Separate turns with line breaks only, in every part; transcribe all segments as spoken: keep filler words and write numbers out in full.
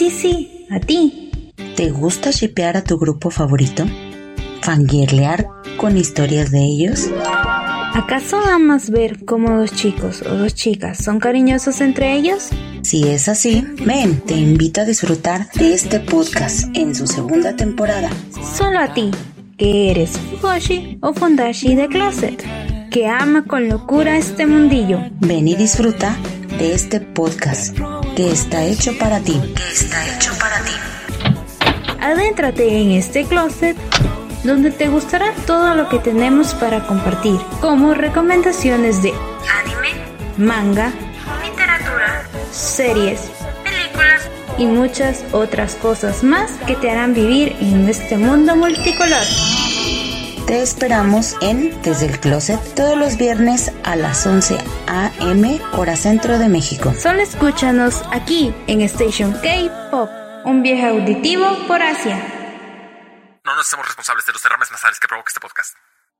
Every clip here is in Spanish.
Sí, sí, a ti.
¿Te gusta shippear a tu grupo favorito? ¿Fangirlear con historias de ellos?
¿Acaso amas ver cómo dos chicos o dos chicas son cariñosos entre ellos?
Si es así, ven, te invito a disfrutar de este podcast en su segunda temporada.
Solo a ti, que eres Fujoshi o Fundashi de Closet, que ama con locura este mundillo.
Ven y disfruta de este podcast que está hecho para ti. Que está hecho para ti.
Adéntrate en este closet donde te gustará todo lo que tenemos para compartir, como recomendaciones de anime, manga, literatura, series, películas y muchas otras cosas más que te harán vivir en este mundo multicolor.
Te esperamos en Desde el Closet todos los viernes a las once a eme hora centro de México.
Solo escúchanos aquí en Station K-Pop, un viaje auditivo por Asia.
No nos hacemos responsables de los derrames nasales que provoca este podcast.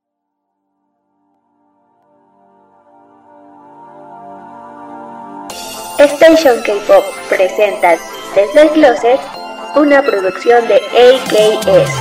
Station K-Pop presenta Desde el Closet, una producción de A K S.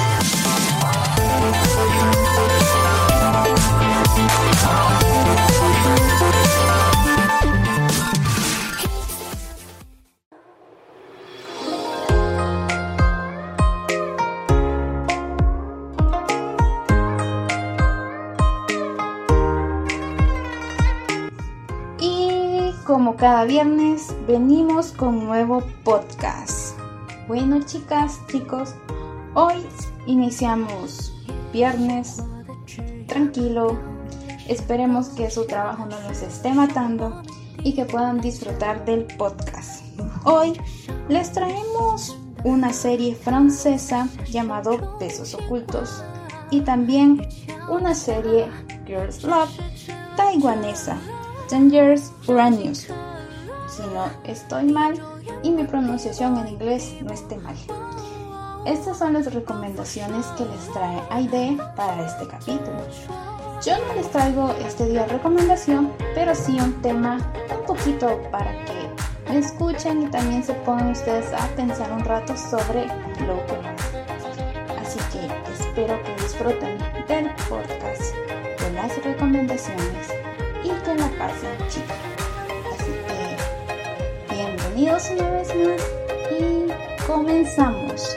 Como cada viernes, venimos con un nuevo podcast. Bueno, chicas, chicos, hoy iniciamos viernes tranquilo. Esperemos que su trabajo no los esté matando y que puedan disfrutar del podcast. Hoy les traemos una serie francesa llamada Besos Ocultos y también una serie Girls Love taiwanesa, Dangerous Uranus, si no estoy mal y mi pronunciación en inglés no esté mal. Estas son las recomendaciones que les trae Aide para este capítulo. Yo no les traigo este día recomendación, pero sí un tema un poquito para que me escuchen y también se pongan ustedes a pensar un rato sobre lo que más. Así que espero que disfruten del podcast, de las recomendaciones y que la pasen chido. Así que bienvenidos una vez más y comenzamos.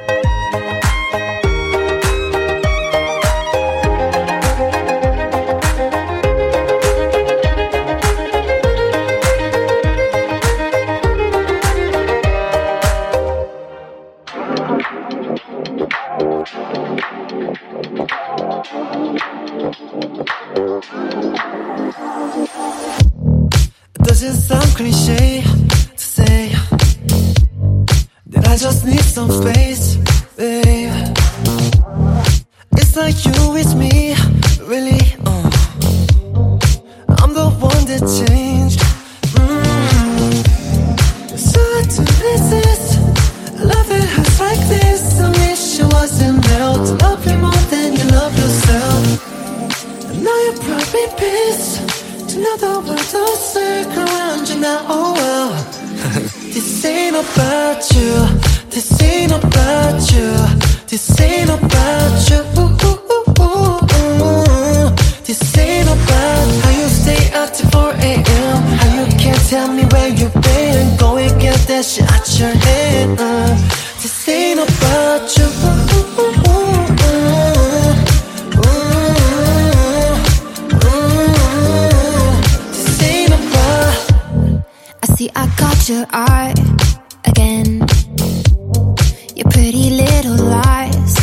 Doesn't sound cliche to say that I just need some space, babe. It's like you, it's me, really. Uh. I'm the one that changed. Mm. So hard to resist. I love it hurts like this. I wish it wasn't real to love you more than you love yourself. And now you're probably pissed. Another world don't circle around you now, oh well. This ain't about you, this ain't about you, this ain't about you. Ooh, ooh, ooh, ooh. This ain't about how you stay up till four a.m. How you can't tell me where you've been. Go and get that shit out your head. uh. This ain't about you. Ooh, ooh, ooh, ooh, ooh, ooh. This ain't about.
I see I caught your eye again. Your pretty little lies.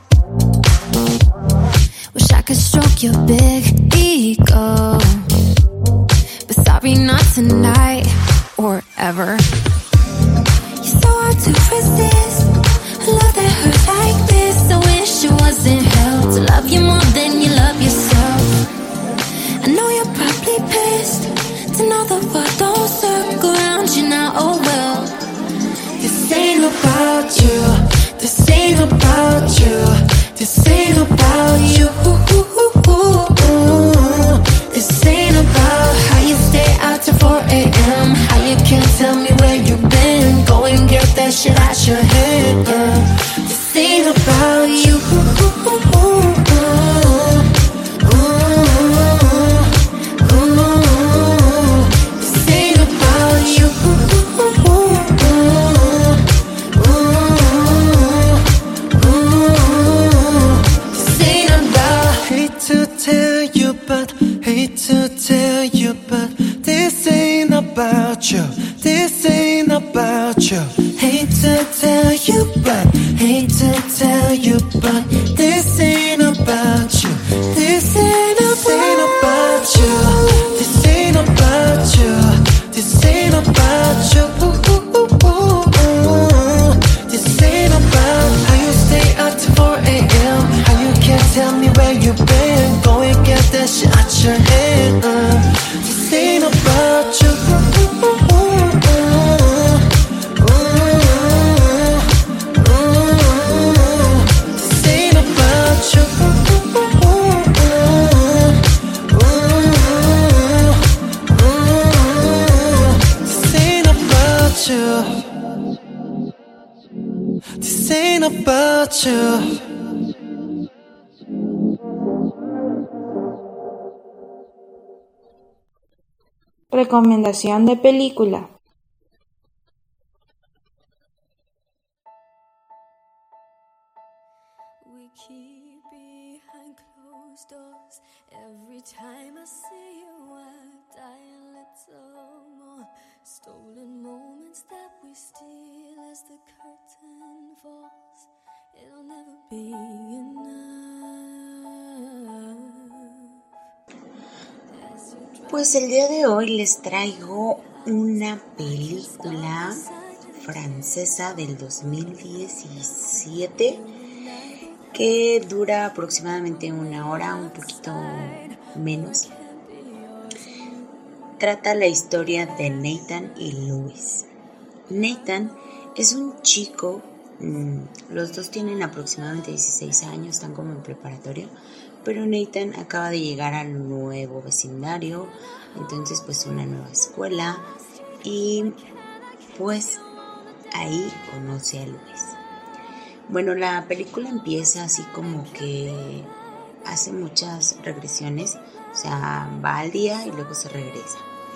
Wish I could stroke your big ego, but sorry, not tonight or ever. You're so hard to resist. A love that hurts like this. I wish it wasn't hell to love you more than you love yourself. I know you're probably pissed to know the world don't circle around you now, oh well.
This ain't about you, this ain't about you, this ain't about you. This ain't about how you stay out till four a.m. How you can't tell me where you've been. Go and get that shit out about you. This ain't about you.
Recomendación de película.
We keep behind closed doors. Every time I see you, I die a little more. Stolen moments that we steal as the curtain falls. It'll never be enough.
Pues el día de hoy les traigo una película francesa del dos mil diecisiete que dura aproximadamente una hora, un poquito menos. Trata la historia de Nathan y Louis. Nathan es un chico, los dos tienen aproximadamente dieciséis años, están como en preparatoria, pero Nathan acaba de llegar al nuevo vecindario, entonces pues una nueva escuela, y pues ahí conoce a Louis. Bueno, la película empieza así como que hace muchas regresiones, o sea, va al día y luego se regresa.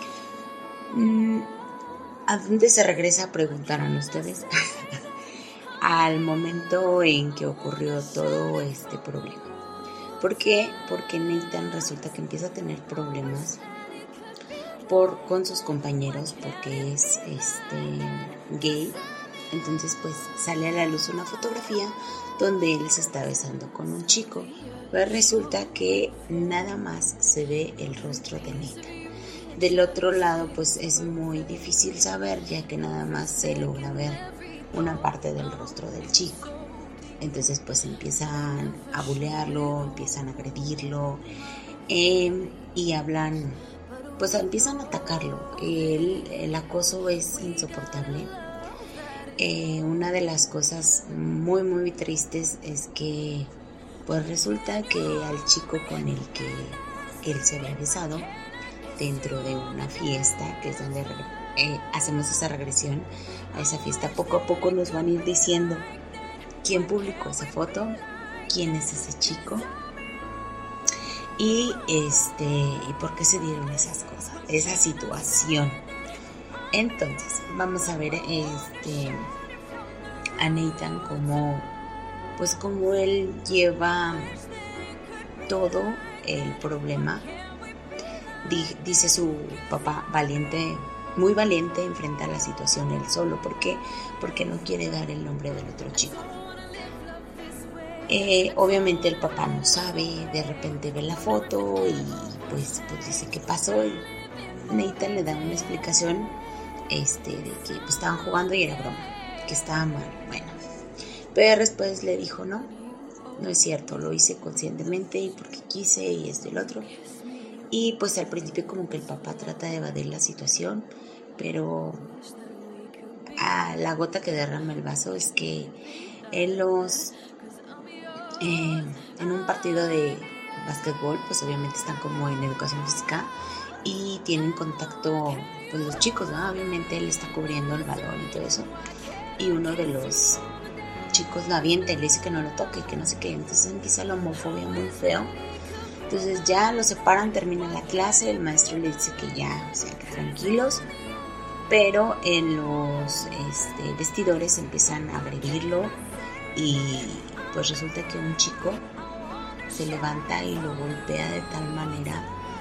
¿A dónde se regresa? Preguntarán ustedes. Al momento en que ocurrió todo este problema. ¿Por qué? Porque Nathan resulta que empieza a tener problemas por, con sus compañeros porque es este, gay. Entonces pues sale a la luz una fotografía donde él se está besando con un chico. Pero resulta que nada más se ve el rostro de Nathan. Del otro lado pues es muy difícil saber, ya que nada más se logra ver una parte del rostro del chico. Entonces pues empiezan a bulearlo, empiezan a agredirlo eh, y hablan, pues empiezan a atacarlo. El, el acoso es insoportable. Eh, una de las cosas muy muy tristes es que pues resulta que al chico con el que él se había besado dentro de una fiesta, que es donde eh, hacemos esa regresión a esa fiesta, poco a poco nos van a ir diciendo quién publicó esa foto, quién es ese chico y este y por qué se dieron esas cosas, esa situación. Entonces vamos a ver este a Nathan como pues como él lleva todo el problema. Dice su papá, valiente, muy valiente, enfrenta la situación él solo. ¿Por qué? Porque no quiere dar el nombre del otro chico. Eh, obviamente el papá no sabe, de repente ve la foto y pues, pues dice qué pasó. Y Nathan le da una explicación este, de que pues, estaban jugando y era broma, que estaba mal. Bueno, pero después le dijo no, no es cierto, lo hice conscientemente y porque quise y esto y lo otro. Y pues al principio como que el papá trata de evadir la situación, pero a la gota que derrama el vaso es que en los eh, en un partido de básquetbol pues obviamente están como en educación física y tienen contacto pues los chicos, ¿no? Obviamente él está cubriendo el balón y todo eso y uno de los chicos lo avienta y le dice que no lo toque, que no sé qué, entonces empieza la homofobia muy feo. Entonces ya lo separan, termina la clase, el maestro le dice que ya, o sea, que tranquilos, pero en los este, vestidores empiezan a agredirlo y pues resulta que un chico se levanta y lo golpea de tal manera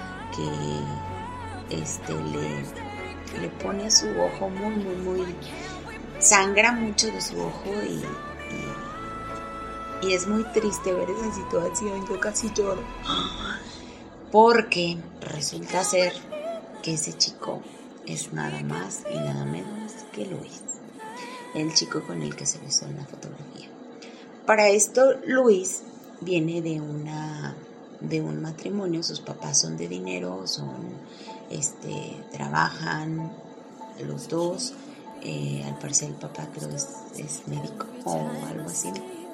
que este, le, le pone su ojo muy, muy, muy, sangra mucho de su ojo y... y Y es muy triste ver esa situación, yo casi lloro. Porque resulta ser que ese chico es nada más y nada menos que Luis, el chico con el que se besó en la fotografía. Para esto, Luis viene de una de un matrimonio, sus papás son de dinero, son, este, trabajan los dos. Eh, al parecer el papá creo es, es médico o algo así.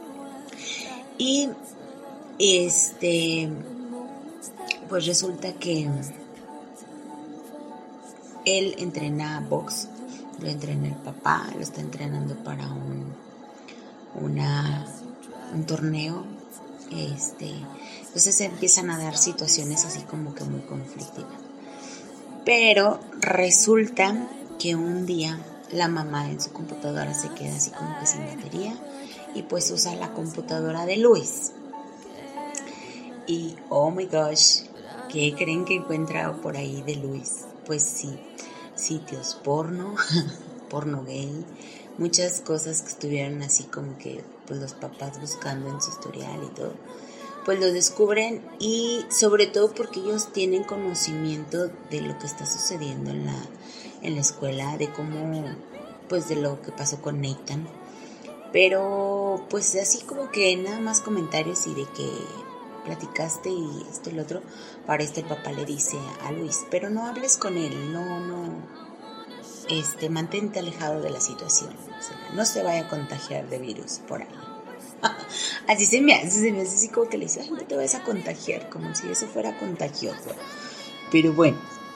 Y este pues resulta que él entrena box lo entrena el papá, lo está entrenando para un, una, un torneo. Este, entonces se empiezan a dar situaciones así como que muy conflictivas. Pero resulta que un día la mamá en su computadora se queda así como que sin batería y pues usa la computadora de Luis. Y oh my gosh, ¿qué creen que encuentra por ahí de Luis? Pues sí, sitios porno, porno gay, muchas cosas que estuvieron así como que pues los papás buscando en su historial y todo, pues lo descubren, y sobre todo porque ellos tienen conocimiento de lo que está sucediendo en la, en la escuela, de cómo, pues de lo que pasó con Nathan, pero pues así como que nada más comentarios y de que platicaste y esto y lo otro. Para esto el papá le dice a Luis, pero no hables con él, no, no, este, mantente alejado de la situación, o sea, no se vaya a contagiar de virus por ahí. Así se me hace, se me hace así como que le dice, ay, no te vayas a contagiar, como si eso fuera contagioso. Pero bueno,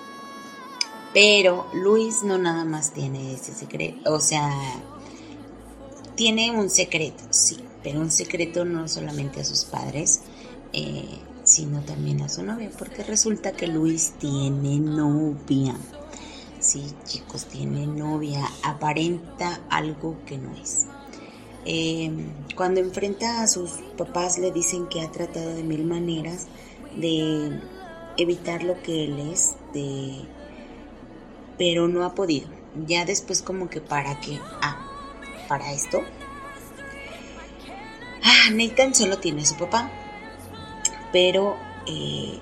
pero Luis no nada más tiene ese secreto, o sea, tiene un secreto, sí, pero un secreto no solamente a sus padres, eh, sino también a su novia, porque resulta que Luis tiene novia. Sí, chicos, tiene novia, aparenta algo que no es. Eh, cuando enfrenta a sus papás le dicen que ha tratado de mil maneras de evitar lo que él es, de, pero no ha podido. Ya después como que para qué, ah, para esto. Ah, Nathan solo tiene a su papá, pero eh,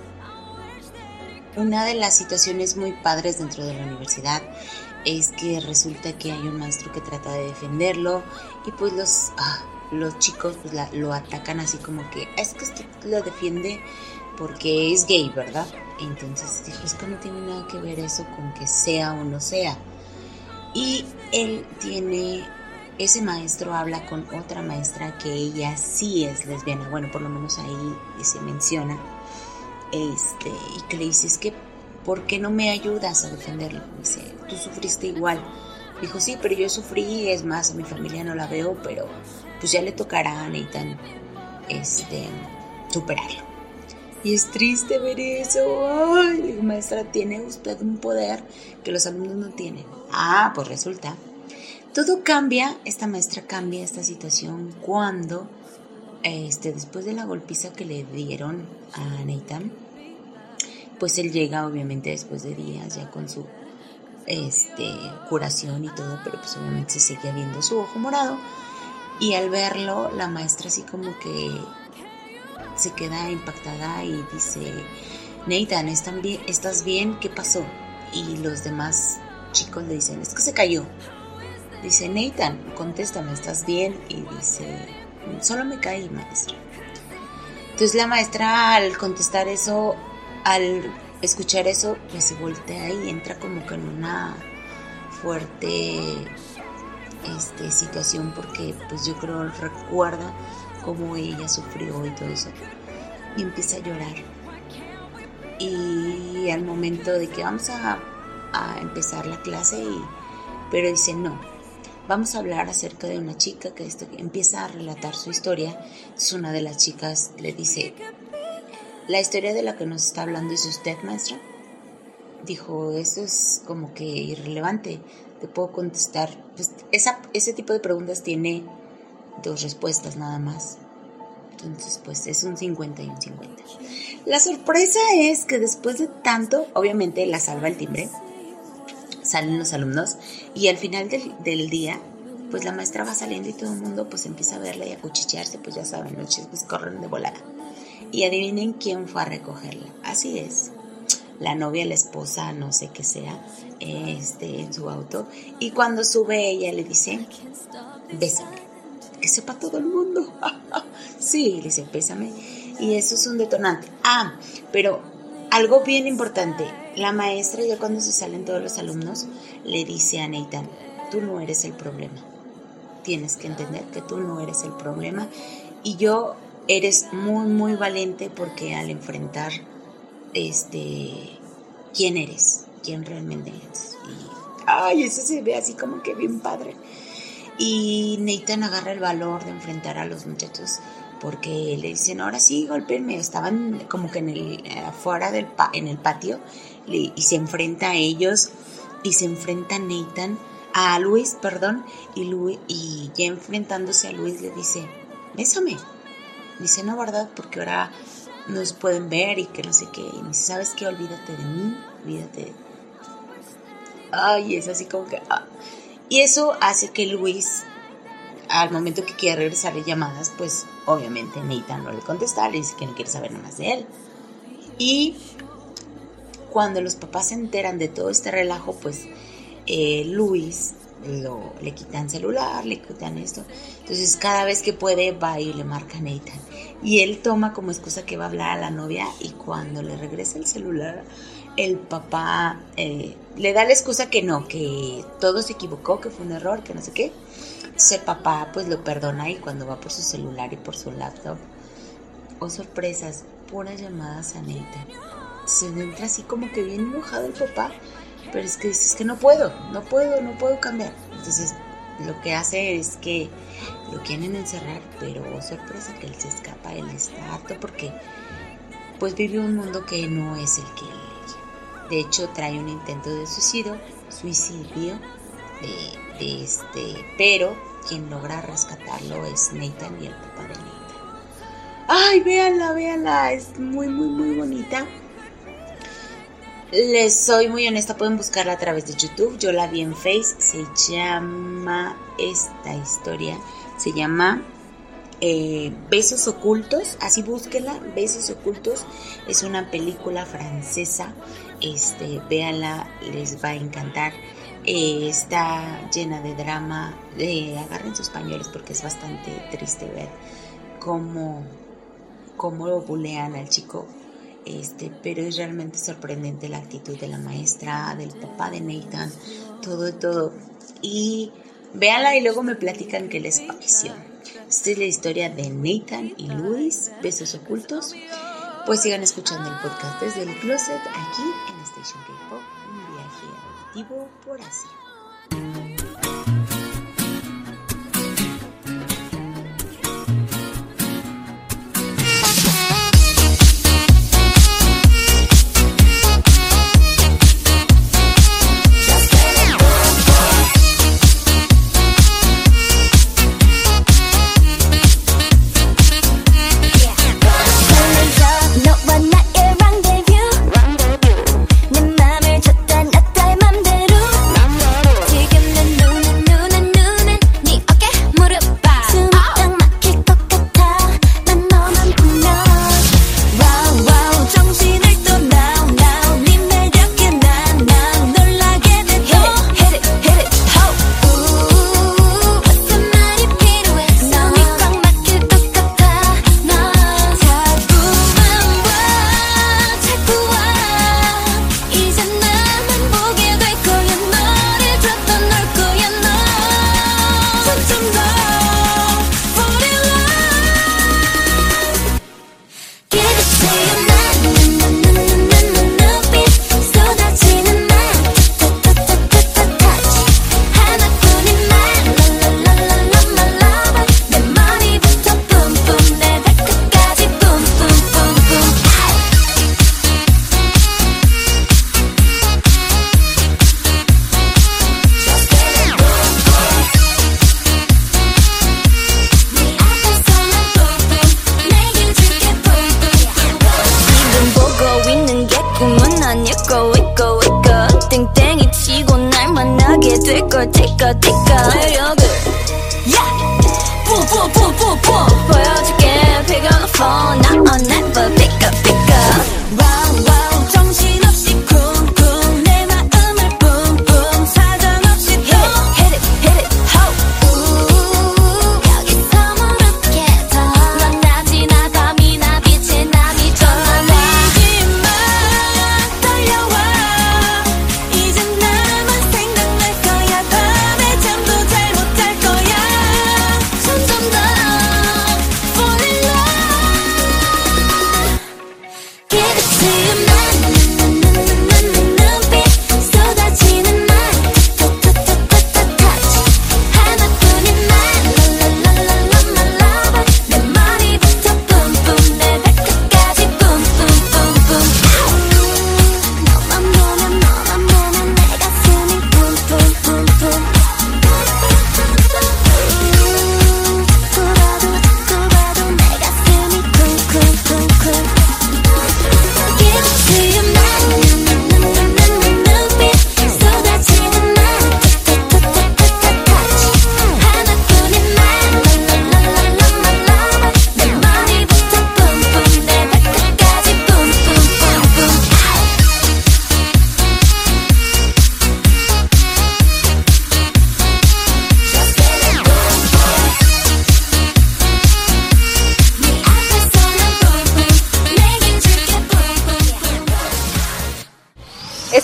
una de las situaciones muy padres dentro de la universidad es que resulta que hay un maestro que trata de defenderlo y pues los, ah, los chicos pues la, lo atacan así como que es que usted lo defiende porque es gay, ¿verdad? Entonces dijo, es que no tiene nada que ver eso con que sea o no sea. Y él tiene, ese maestro habla con otra maestra que ella sí es lesbiana, bueno, por lo menos ahí se menciona, este, y que le dice, es que ¿por qué no me ayudas a defenderlo? Dice, tú sufriste igual. Dijo, sí, pero yo sufrí, es más, a mi familia no la veo, pero pues ya le tocará a Nathan este, superarlo. Y es triste ver eso. Ay, maestra, tiene usted un poder que los alumnos no tienen. Ah, pues resulta. Todo cambia, esta maestra cambia esta situación cuando, este, después de la golpiza que le dieron a Nathan, pues él llega obviamente después de días ya con su este, curación y todo, pero pues obviamente se seguía viendo su ojo morado, y al verlo la maestra así como que se queda impactada y dice, Nathan, ¿estás bien? ¿Qué pasó? Y los demás chicos le dicen, es que se cayó. Dice, Nathan, contéstame, ¿estás bien? Y dice, solo me caí, maestra. Entonces la maestra al contestar eso, al escuchar eso, pues se voltea y entra como que en una fuerte este, situación, porque pues yo creo recuerda cómo ella sufrió y todo eso, y empieza a llorar. Y al momento de que vamos a, a empezar la clase, y, pero dice no, vamos a hablar acerca de una chica que esto, empieza a relatar su historia. Entonces una de las chicas le dice, la historia de la que nos está hablando es usted, maestra. Dijo, eso es como que irrelevante, te puedo contestar. Pues esa, ese tipo de preguntas tiene dos respuestas nada más. Entonces, pues es un cincuenta y un cincuenta. La sorpresa es que después de tanto, obviamente la salva el timbre, salen los alumnos, y al final del, del día, pues la maestra va saliendo y todo el mundo pues empieza a verla y a cuchichearse, pues ya saben, los chismes corren de volada. Y adivinen quién fue a recogerla. Así es, la novia, la esposa, no sé qué sea, este, en su auto. Y cuando sube ella le dice, bésame, que sepa todo el mundo. Sí, le dice, bésame. Y eso es un detonante. Ah, pero algo bien importante, la maestra ya cuando se salen todos los alumnos le dice a Nathan, tú no eres el problema. Tienes que entender que tú no eres el problema, y yo eres muy muy valiente porque al enfrentar este quién eres, quién realmente eres, y Ay, eso se ve así como que bien padre. Y Nathan agarra el valor de enfrentar a los muchachos porque le dicen, ahora sí, golpéenme. Estaban como que en el afuera del pa- en el patio y se enfrenta a ellos y se enfrenta a Nathan, a Luis, perdón, y, Luis, y ya enfrentándose a Luis le dice, bésame. Dice, no, ¿verdad? Porque ahora nos pueden ver y que no sé qué. Y dice, ¿sabes qué? Olvídate de mí, olvídate de... Ay, es así como que... Ah. Y eso hace que Luis, al momento que quiere regresarle llamadas, pues obviamente Nathan no le contesta, le dice que no quiere saber nada más de él. Y cuando los papás se enteran de todo este relajo, pues eh, Luis lo, le quitan celular, le quitan esto. Entonces cada vez que puede va y le marca a Nathan. Y él toma como excusa que va a hablar a la novia y cuando le regresa el celular, el papá eh, le da la excusa que no, que todo se equivocó, que fue un error, que no sé qué. Entonces el papá pues lo perdona y cuando va por su celular y por su laptop, oh sorpresas, puras llamadas a Nathan. Se entra así como que bien enojado el papá, pero es que dice, es que no puedo, no puedo, no puedo cambiar. Entonces lo que hace es que lo quieren encerrar, pero oh sorpresa que él se escapa, él está harto porque pues vive un mundo que no es el que él. De hecho, trae un intento de suicidio, suicidio, de, de este, pero quien logra rescatarlo es Nathan y el papá de Nathan. Ay, véanla, véanla, es muy, muy, muy bonita. Les soy muy honesta, pueden buscarla a través de YouTube. Yo la vi en Face, se llama esta historia, se llama eh, Besos Ocultos, así búsquenla, Besos Ocultos. Es una película francesa. Este, véanla, les va a encantar. Eh, está llena de drama. Eh, agarren sus pañuelos porque es bastante triste ver cómo, cómo lo bulean al chico. Este, pero es realmente sorprendente la actitud de la maestra, del papá de Nathan, todo, todo. Y véanla y luego me platican qué les pareció. Esta es la historia de Nathan y Luis, Besos Ocultos. Pues sigan escuchando el podcast desde el closet aquí en Station K-Pop, un viaje auditivo por Asia.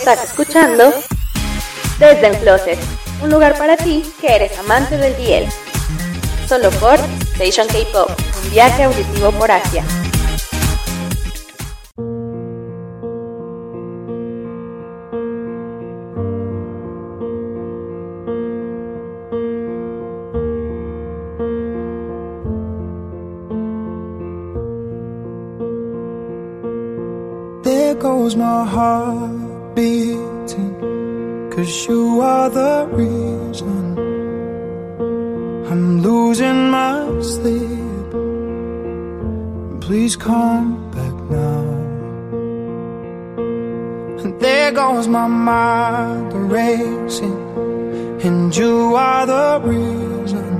Estás escuchando Desde el Closet, un lugar para ti que eres amante del D L. Solo por Station K-Pop, un viaje auditivo por Asia.
There goes my heart beating, 'cause you are the reason I'm losing my sleep. Please come back now. And there goes my mind racing, and you are the reason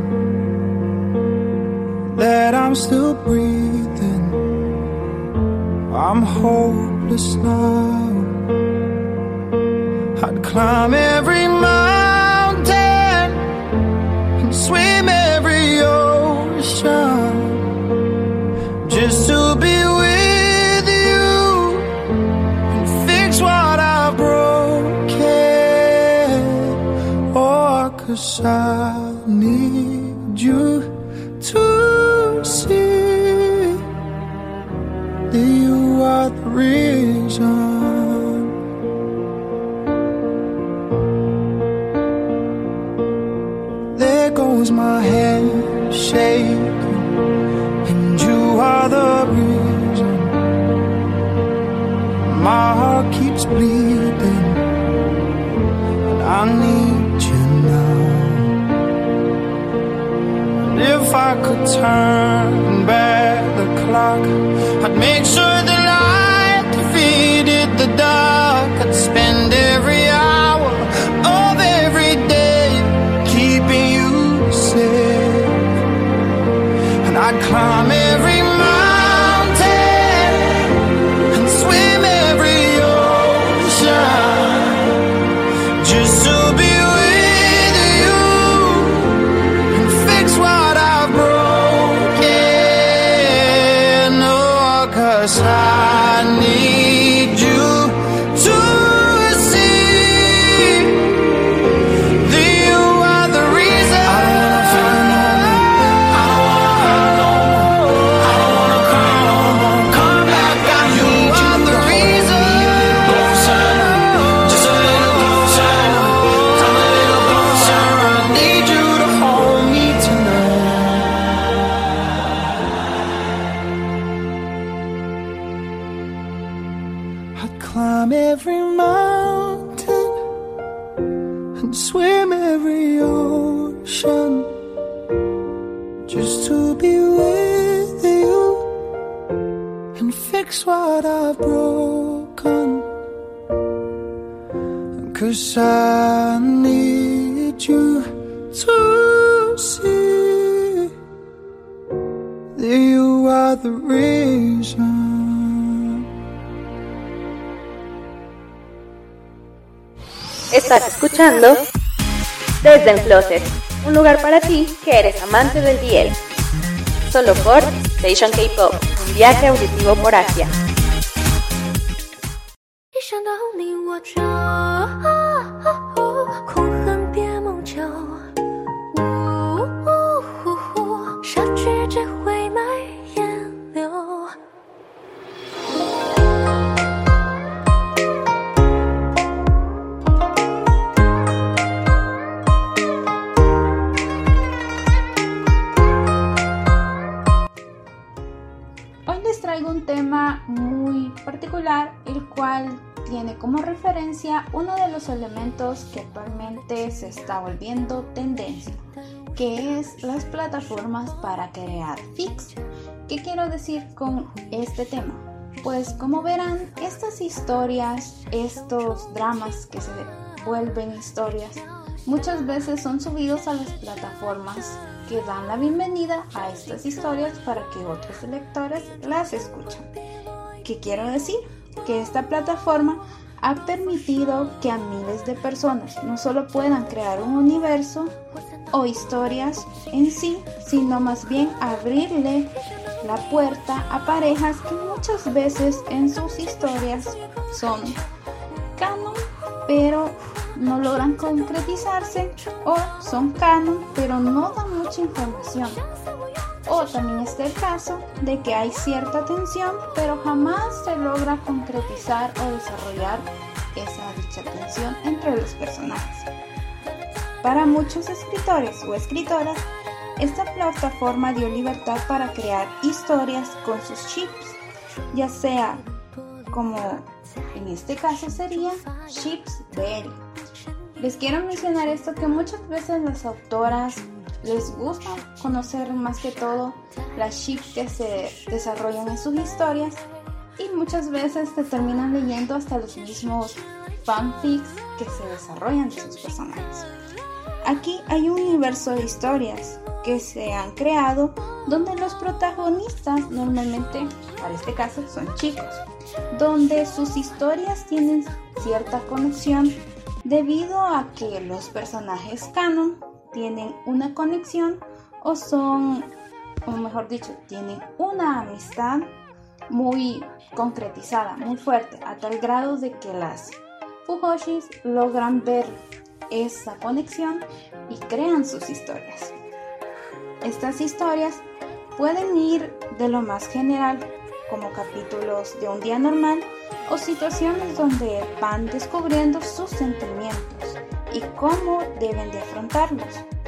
that I'm still breathing. I'm hopeless now. I'd climb every mountain and swim every ocean just to be with you and fix what I've broken. Oh, 'cause I need you to see that you are the reason. There goes my head shaking, and you are the reason. My heart keeps bleeding, and I need you now. And if I could turn back the clock, I'd make sure the light defeated the dark. I'd spend every hour of every day keeping you safe, and I'd climb every mountain and swim every ocean just to be with you and fix what I've broken. Oh, 'cause I need you to see that you are the reason. I don't wanna find no more. I don't wanna hurt no more. I don't wanna cry no more. Come back, I need you are the reason. Closer, just a little closer. Come a little closer. I need you to hold me tonight. I'd climb every mountain and swim every ocean just to be with you and fix what I've broken. 'Cause I need you to see that you are the reason.
Estás escuchando Desde el Closet, un lugar para ti que eres amante del D L. Solo por Station K-Pop, un viaje auditivo por Asia.
一想到你我就空恨别梦久，失去只会埋眼流。
Hoy les traigo un tema muy particular, el cual tiene como referencia uno de los elementos que actualmente se está volviendo tendencia, que es las plataformas para crear fics. ¿Qué quiero decir con este tema? Pues como verán, estas historias, estos dramas que se vuelven historias, muchas veces son subidos a las plataformas que dan la bienvenida a estas historias para que otros lectores las escuchen. ¿Qué quiero decir? Que esta plataforma ha permitido que a miles de personas no solo puedan crear un universo o historias en sí, sino más bien abrirle la puerta a parejas que muchas veces en sus historias son canon, pero no logran concretizarse, o son canon, pero no dan mucha información. O también está el caso de que hay cierta tensión, pero jamás se logra concretizar o desarrollar esa dicha tensión entre los personajes. Para muchos escritores o escritoras, esta plataforma dio libertad para crear historias con sus ships, ya sea como en este caso sería ships B L. Les quiero mencionar esto, que muchas veces las autoras les gusta conocer más que todo las ships que se desarrollan en sus historias, y muchas veces te terminan leyendo hasta los mismos fanfics que se desarrollan de sus personajes. Aquí hay un universo de historias que se han creado donde los protagonistas normalmente, para este caso, son chicos, donde sus historias tienen cierta conexión debido a que los personajes canon tienen una conexión o son, o mejor dicho, tienen una amistad muy concretizada, muy fuerte, a tal grado de que las Fujoshis logran ver esa conexión y crean sus historias. Estas historias pueden ir de lo más general, como capítulos de un día normal, o situaciones donde van descubriendo sus sentimientos y cómo deben de afrontarlos.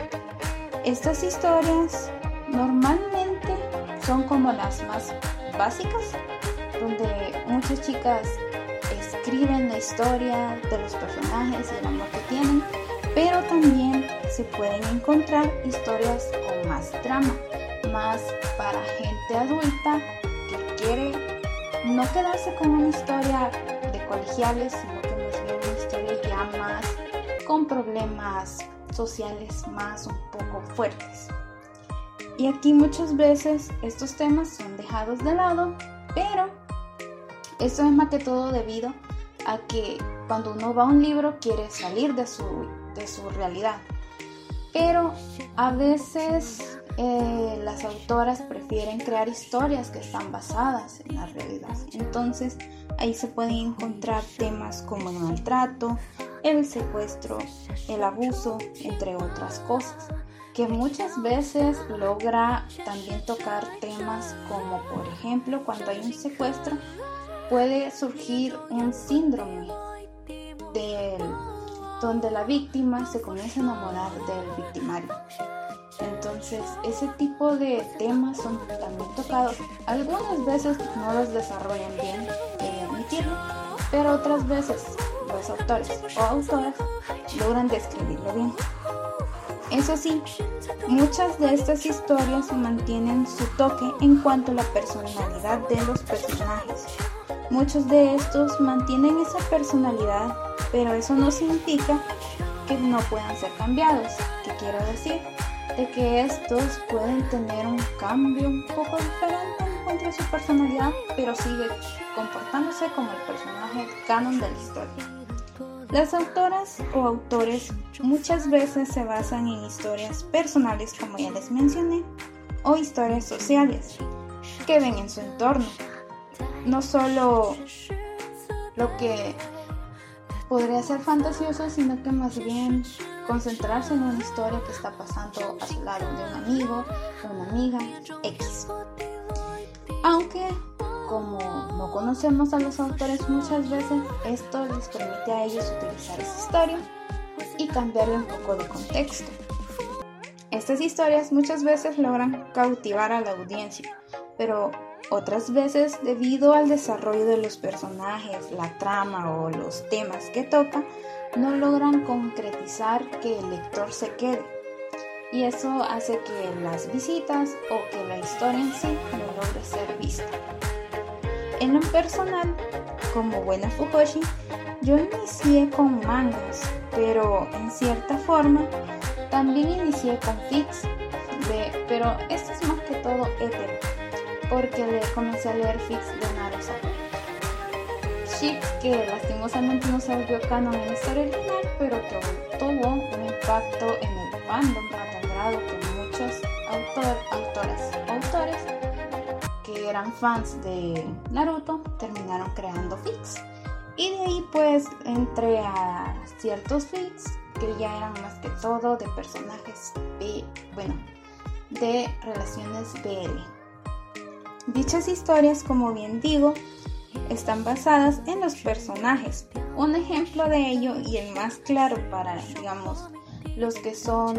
Estas historias normalmente son como las más básicas, donde muchas chicas escriben la historia de los personajes y el amor que tienen, pero también se pueden encontrar historias con más drama, más para gente adulta que quiere no quedarse con una historia de colegiales, sino que más bien una historia ya más con problemas sociales más un poco fuertes. Y aquí muchas veces estos temas son dejados de lado, pero esto es más que todo debido a que cuando uno va a un libro quiere salir de su, de su realidad, pero a veces eh, las autoras prefieren crear historias que están basadas en la realidad. Entonces ahí se pueden encontrar temas como el maltrato, el secuestro, el abuso, entre otras cosas, que muchas veces logra también tocar temas como, por ejemplo, cuando hay un secuestro puede surgir un síndrome del, donde la víctima se comienza a enamorar del victimario. Entonces ese tipo de temas son también tocados. Algunas veces no los desarrollan bien, hay que admitirlo, pero otras veces los autores o autoras logran describirlo bien. Eso sí, muchas de estas historias mantienen su toque en cuanto a la personalidad de los personajes. Muchos de estos mantienen esa personalidad, pero eso no significa que no puedan ser cambiados. ¿Qué quiero decir? De que estos pueden tener un cambio un poco diferente en cuanto a su personalidad, pero sigue comportándose como el personaje canon de la historia. Las autoras o autores muchas veces se basan en historias personales, como ya les mencioné, o historias sociales que ven en su entorno. No solo lo que podría ser fantasioso, sino que más bien concentrarse en una historia que está pasando a su lado, de un amigo, de una amiga, X. Aunque como no conocemos a los autores, muchas veces esto les permite a ellos utilizar esa historia y cambiarle un poco de contexto. Estas historias muchas veces logran cautivar a la audiencia, pero otras veces, debido al desarrollo de los personajes, la trama o los temas que toca, no logran concretizar que el lector se quede. Y eso hace que las visitas o que la historia en sí no logre ser vista. En lo personal, como buena Fujoshi, yo inicié con mangas, pero en cierta forma también inicié con fics, de, pero esto es más que todo hetero, porque le comencé a leer fics de Naruto. Ships que lastimosamente no se volvió canon en la historia original, pero que tuvo un impacto en el fandom a tal grado que muchos autor, autoras o autores que eran fans de Naruto terminaron creando fics Y de ahí pues entré a ciertos fics que ya eran más que todo de personajes B, bueno, de relaciones B L. Dichas historias, como bien digo, están basadas en los personajes. Un ejemplo de ello, y el más claro para, digamos, los que son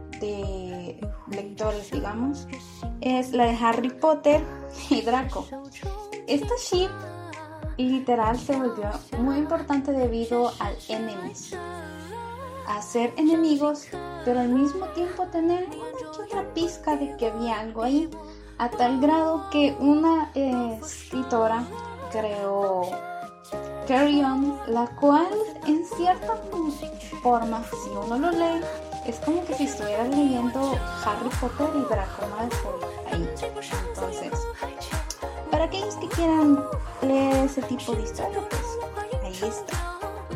de lectores, digamos, es la de Harry Potter y Draco. Esta ship literal se volvió muy importante debido al enemies, a ser enemigos, pero al mismo tiempo tener una que otra pizca de que había algo ahí, a tal grado que una eh, escritora creó Carry On, la cual en cierta forma, si uno lo lee, es como que si estuviera leyendo Harry Potter y Draco Malfoy ahí. Entonces, para aquellos que quieran leer ese tipo de historia, pues ahí está.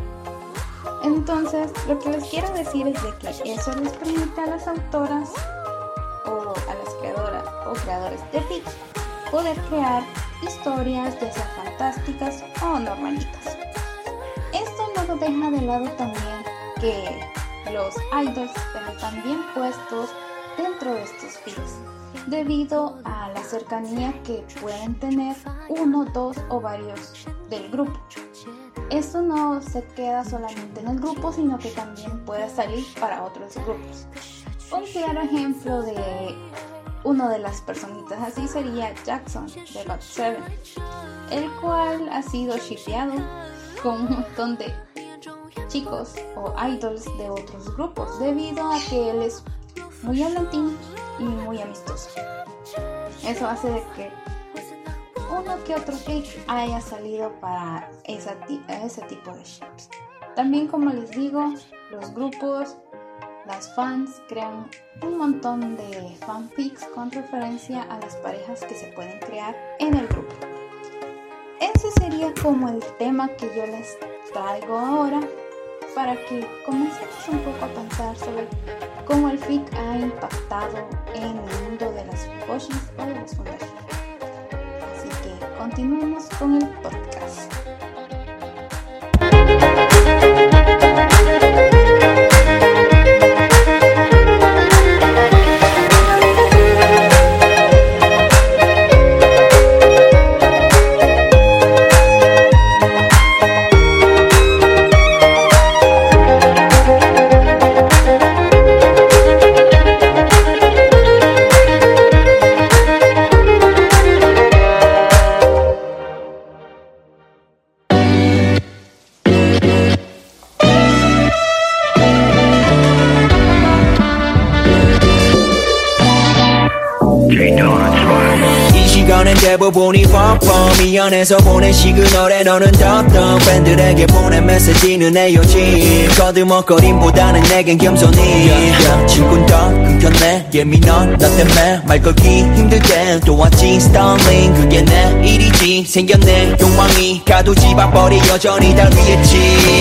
Entonces, lo que les quiero decir es de que eso les permite a las autoras o a las creadoras o creadores de fic poder crear historias ya sea fantásticas o normalitas. Esto no lo deja de lado también que los idols están también puestos dentro de estos fics debido a la cercanía que pueden tener uno, dos o varios del grupo. Esto no se queda solamente en el grupo, sino que también puede salir para otros grupos. Un claro ejemplo de una de las personitas así sería Jackson de God Seven, el cual ha sido shippeado con un montón de chicos o idols de otros grupos debido a que él es muy hablantín y muy amistoso. Eso hace de que uno que otro fic haya salido para esa ti- ese tipo de ships. También, como les digo, los grupos, las fans crean un montón de fanfics con referencia a las parejas que se pueden crear en el grupo. Ese sería como el tema que yo les traigo ahora para que comencemos un poco a pensar sobre cómo el fic ha impactado en el mundo de las fujoshis o de los fundashi. Así que continuemos con el podcast.
대부분이 펑펑 미안해서 보낸 시그널에 너는 덕덕 팬들에게 보낸 메시지는 에어짐 거드먹거림보다는 내겐 겸손히 친구는 더 끊겼네 예민한 나 때문에 말 걸기 힘들 때 도왔지 스타일링 그게 내 일이지 생겼네 욕망이 가두지 밥벌이 여전히 달 위했지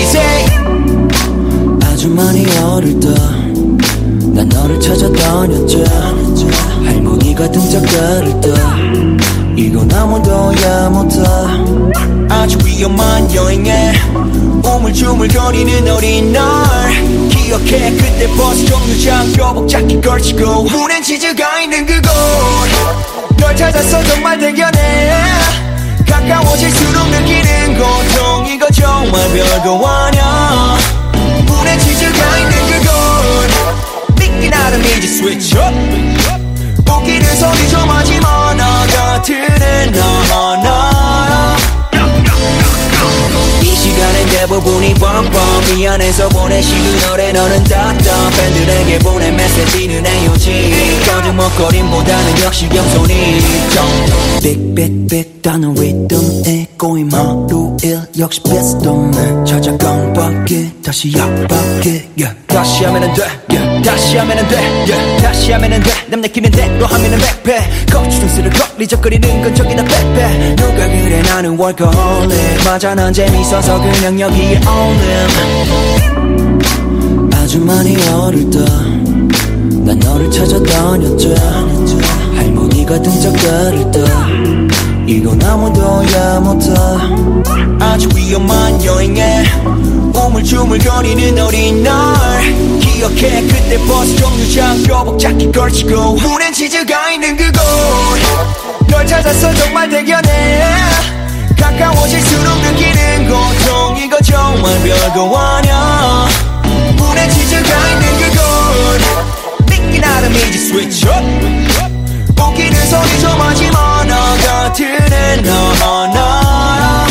아주 많이 어릴 때 난 너를 찾아다녔지 할머니가 등짝거릴 때 이건 아무도 이해 못해 아주 위험한 여행에 우물쭈물거리는 어린 널 기억해 그때 버스 정류장 교복 자켓 걸치고 문엔 치즈가 있는 그곳 널 찾아서 정말 대견해 가까워질수록 느끼는 고통 이거 정말 별거 아냐 문엔 치즈가 있는 그곳 믿기 나름이지 switch up 웃기는 소리 좀 하지마 나 같은 애 나 이 시간엔 대부분이 뻔뻔 미안해서 보낸 시그널에 너는 답답 팬들에게 보낸 메시지는 에어지 거짓먹거림보다는 역시 겸손히 빅빅빅 다는 리듬에 꼬임 하루 일 역시 비슷해 찾아 깜빡이 다시 압박해 yeah. 다시 하면 돼 yeah. 다시 하면 돼 yeah. 다시 하면 돼남 내키는 대로 하면 백패 거추장스를 거리적거리는 건 저기다 백패 누가 그래 나는 workaholic 맞아 난 재밌어서 그냥 여기에 all in 아주 많이 어릴 때 난 너를 찾아다녔지 할머니가 등짝거릴 때 이건 아무도야 못해 아주 위험한 여행에 우물쭈물거리는 어린 날 기억해 그때 버스 정류장 교복 자켓 걸치고 문엔 치즈가 있는 그곳 널 찾아서 정말 대견해 가까워질수록 느끼는 고통 이거 정말 별거 아냐 문엔 치즈가 있는 그곳 믿기 나름이지 switch up 웃기는 소리 좀 하지마 나 같은 애 나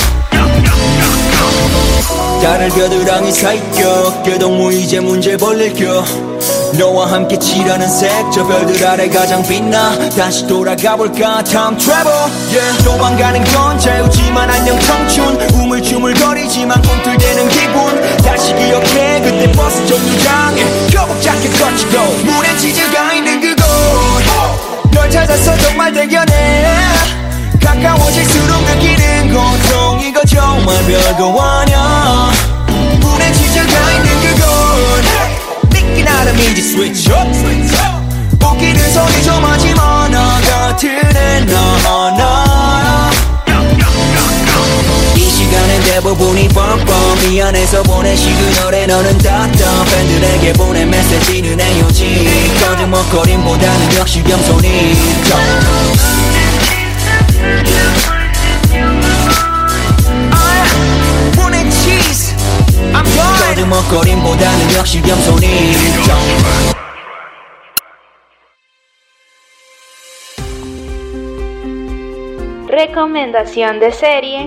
달을 겨드랑이 사이껴 개동무 이제 문제 벌릴겨 너와 함께 칠하는 색 저 별들 아래 가장 빛나 다시 돌아가볼까 time travel yeah. 도망가는 건 자유지만 안녕 청춘 우물쭈물거리지만 꿈틀대는 기분 다시 기억해 그때 버스 정류장에 교복 자켓 걸치고 문엔 치즈가 있는 그곳 널 찾아서 정말 대견해 가까워질수록 느끼는 고통 이거 정말 별거 아냐 문엔 치즈가 있는 그곳 믿기 나름이지 switch up 웃기는 소리 좀 하지마 나 같은 애 나 이 시간엔 대부분이 뻔뻔 미안해서 보내시 그날에 너는 답답 팬들에게 보낸 메시지는 헤어짐 거짓먹거림보다는 역시 겸손히 보낸 cheese I'm gone 거짓먹거림보다는 역시 겸손히
Recomendación de serie.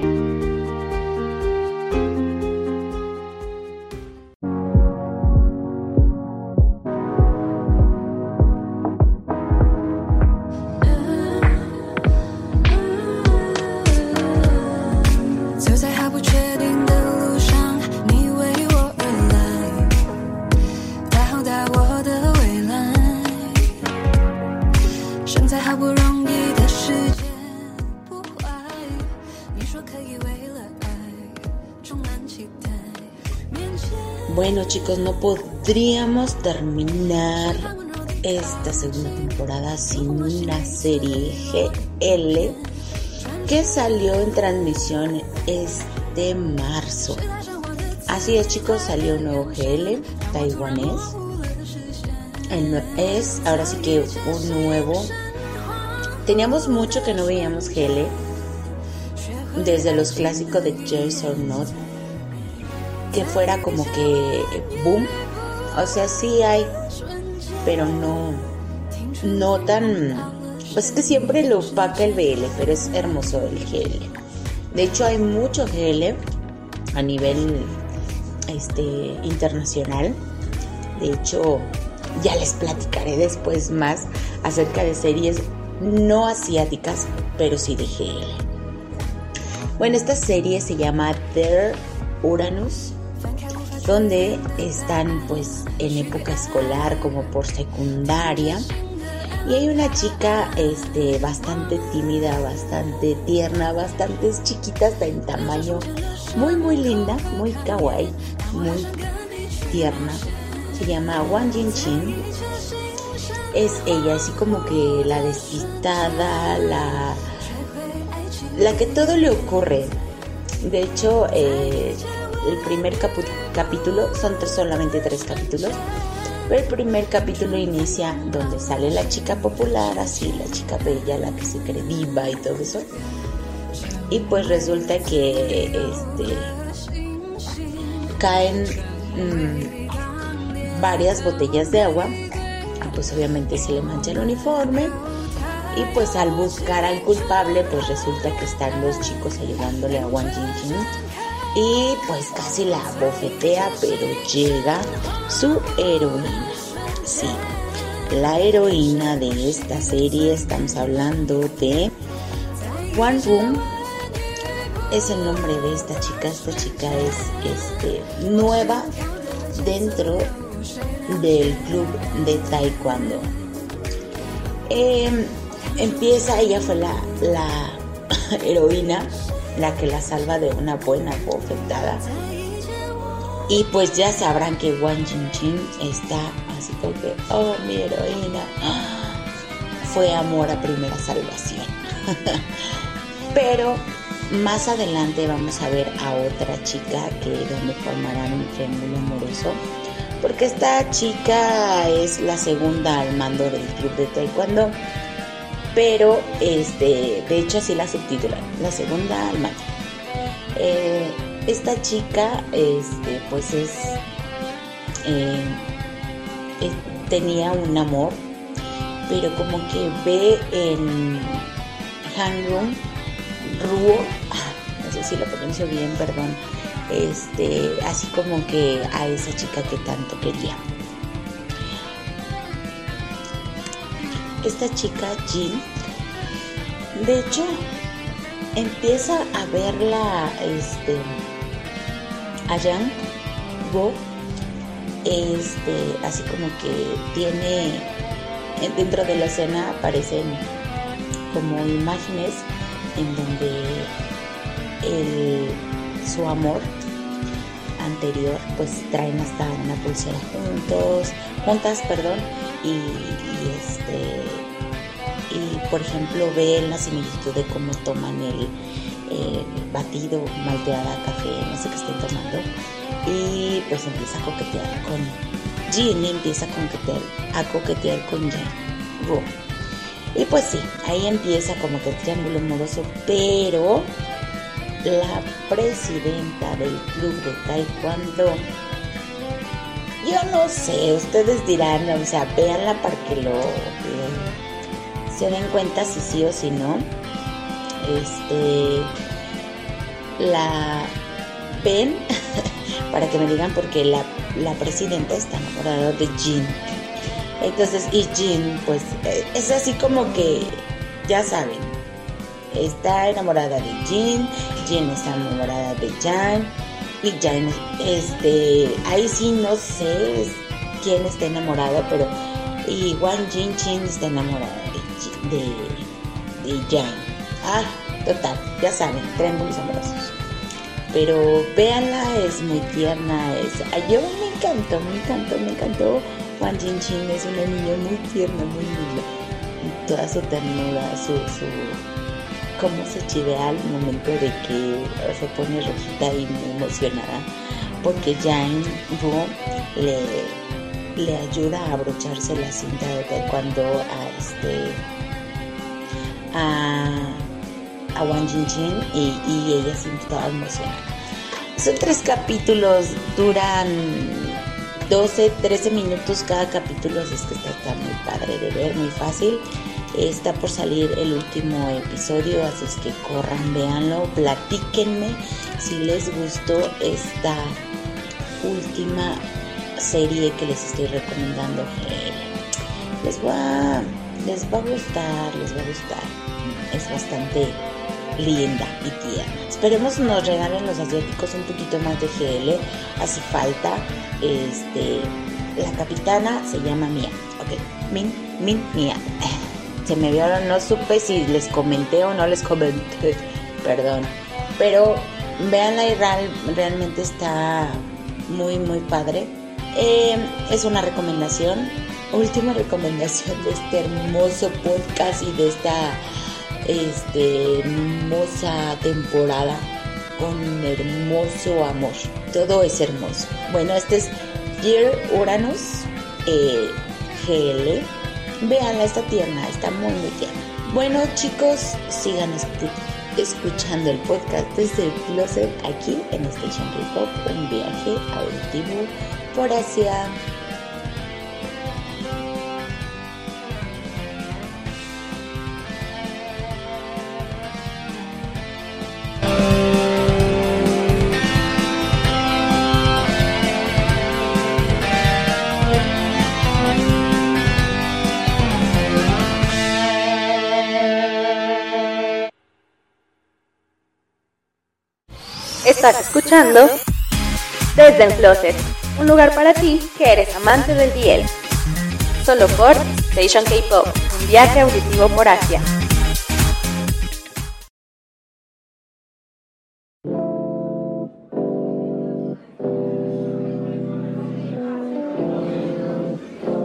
Bueno chicos, no podríamos terminar esta segunda temporada sin una serie G L que salió en transmisión este marzo. Así es chicos, salió un nuevo G L taiwanés. Es ahora sí que un nuevo. Teníamos mucho que no veíamos G L, desde los clásicos de Yes or Not, que fuera como que boom, o sea sí hay, pero no no tan, pues que siempre lo opaca el B L, pero es hermoso el G L. De hecho hay mucho G L a nivel este internacional. De hecho ya les platicaré después más acerca de series no asiáticas, pero sí de G L. Bueno, esta serie se llama Dear Uranus, donde están pues en época escolar como por secundaria y hay una chica este bastante tímida, bastante tierna, bastante chiquita hasta en tamaño, muy muy linda, muy kawaii, muy tierna. Se llama Wang Jinqin. Es ella así como que la despistada, la la que todo le ocurre. De hecho eh, el primer capu- capítulo, son tres, solamente tres capítulos, pero el primer capítulo inicia donde sale la chica popular, así la chica bella, la que se cree diva y todo eso, y pues resulta que este caen mmm, varias botellas de agua, y pues obviamente se le mancha el uniforme, y pues al buscar al culpable pues resulta que están los chicos ayudándole a Wang Jinqin. Y pues casi la bofetea, pero llega su heroína. Sí, la heroína de esta serie, estamos hablando de Wan Run. Es el nombre de esta chica. Esta chica es este, nueva dentro del club de taekwondo. Eh, empieza, ella fue la, la heroína, la que la salva de una buena bofetada. Y pues ya sabrán que Wang Jinqin está así como que, oh, mi heroína, fue amor a primera salvación. pero más adelante vamos a ver a otra chica que donde formarán un triángulo amoroso, porque esta chica es la segunda al mando del club de taekwondo, pero este, de hecho así la subtitulan, la segunda al mando. Eh, esta chica este, pues es eh, eh, tenía un amor, pero como que ve en Han Ruo, no sé si lo pronuncio bien, perdón, este, así como que a esa chica que tanto quería. Esta chica, Jin, de hecho, empieza a verla, este, a Yang Wo, este, así como que tiene, dentro de la escena aparecen como imágenes en donde el, su amor anterior pues traen hasta una pulsera juntos, juntas, perdón, y, y este y por ejemplo ve la similitud de cómo toman el, el batido, malteada, café, no sé qué estén tomando, y pues empieza a coquetear con Jin, empieza a coquetear, a coquetear con Yang Wo. Y pues sí, ahí empieza como que el triángulo amoroso, pero la presidenta del club de taekwondo, yo no sé, ustedes dirán, o sea, véanla para que lo que se den cuenta si sí o si no. Este, la ven para que me digan, porque la, la presidenta está enamorada de Jin. Entonces, y Jin, pues, es así como que, ya saben, está enamorada de Jin, Jin está enamorada de Yang, y Yang, este, ahí sí no sé quién está enamorado, pero, y Wang Jin Chin está enamorada de, de, de Yang. Ah, total, ya saben, triángulos amorosos. Pero véanla, es muy tierna, es, yo me encantó, me encantó, me encantó. Wang Jin-chin es una niña muy tierna, muy linda. Y toda su ternura, su, su cómo se chivea al momento de que se pone rojita y muy emocionada, porque Yang Wo le, le ayuda a abrocharse la cinta de taekwondo a este a, a Wang Jin-chin, y, y ella siempre estaba emocionada. Son tres capítulos, duran doce, trece minutos cada capítulo, así es que está, está muy padre de ver, muy fácil. Está por salir el último episodio, así es que corran, véanlo, platíquenme si les gustó esta última serie que les estoy recomendando. Les va, les va a gustar, les va a gustar. Es bastante linda y tierna. Esperemos nos regalen los asiáticos un poquito más de G L, hace falta. Este, la capitana se llama Mia, ok, Min, Min, Mia. Se me vieron, no supe si les comenté o no les comenté, perdón, pero véanla y real, realmente está muy, muy padre. Eh, es una recomendación, última recomendación de este hermoso podcast y de esta este, hermosa temporada con hermoso amor. Todo es hermoso. Bueno, este es Dear Uranus eh, G L. Véanla, está tierna, está muy muy tierna. Bueno chicos, sigan escu- escuchando el podcast desde el closet aquí en Station K-Pop, un viaje auditivo por Asia.
Estás escuchando Desde el Closet, un lugar para ti que eres amante del D L. Solo por Station K-Pop, un viaje auditivo por Asia.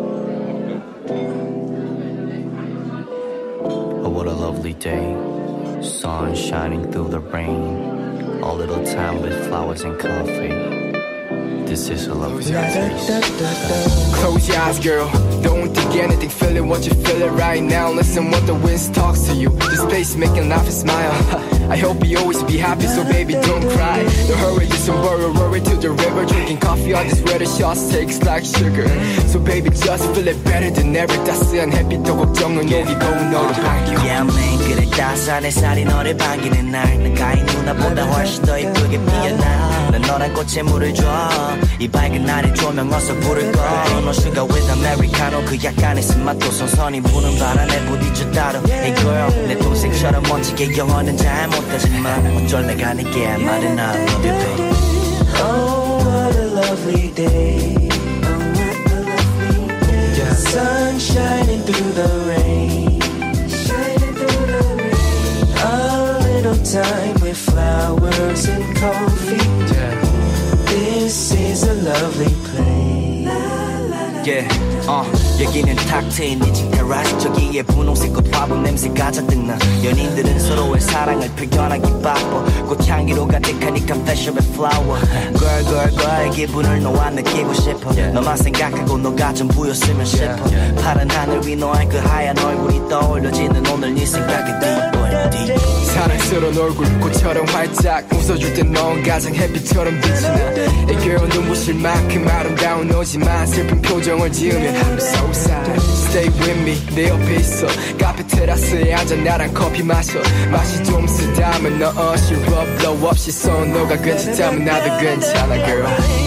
Oh, what a lovely day. sun shining through the rain, a little time with flowers and coffee. This is a lovely place.
Close your eyes, girl. Don't think anything, feeling what you're feeling right now. Listen what the wind talks to you. This place making laugh and smile. I hope you always be happy, so baby don't cry. Don't hurry, just don't worry, worry to the river. Drinking coffee on this weather, shots takes like sugar. So baby just feel it better than ever. 따스한 햇빛도 걱정은 녹이고 너를 반겨.
Yeah man, 그래 따스한 햇살이 너를 반기는 날 가까이 누나보다 훨씬 더 예쁘게 피어나. 난 너란 꽃에 물을 줘. 이 밝은 날의 조명 어서 불을 꺼. 너 슈가 with Americano 그 약간의 쓴맛도 선선히 부는 바람에 부딪혀 따로. Hey girl, 내 동생처럼 멋지게 영어는 잘 못하지만 어쩔 내가 내게 말은 I love you baby.
Oh what a lovely day. Oh what a lovely day. Yeah. Sun shining through the rain. Shining through the rain. A little time with flowers and coffee. Yeah. This is a lovely place.
Yeah, uh, 여기는 탁 트인 이 집 테라스 저기에 분홍색 꽃 화분 냄새가 잔뜩 나. 연인들은 서로의 사랑을 표현하기 바빠. 꽃향기로 가득하니까 fashion with flower. Girl, girl, girl 기분을 너와 느끼고 싶어. 너만 생각하고 너가 좀 보였으면 싶어. 파란 하늘 위 너의 그 하얀 얼굴이 떠올려지는 오늘 네 생각이 deep, deep.
사랑스러운 얼굴 꽃처럼 활짝 웃어줄 때 넌 가장 햇빛처럼 빛이 나. 이 girl 눈부실 만큼 아름다운 너지만 슬픈 표정을 지으면 I'm so sad. Stay with me 내 옆에 있어. 카페 테라스에 앉아 나랑 커피 마셔. 맛이 좀 쓰다면 너 어시러 blow up 시선 너가 괜찮다면 나도 괜찮아 girl.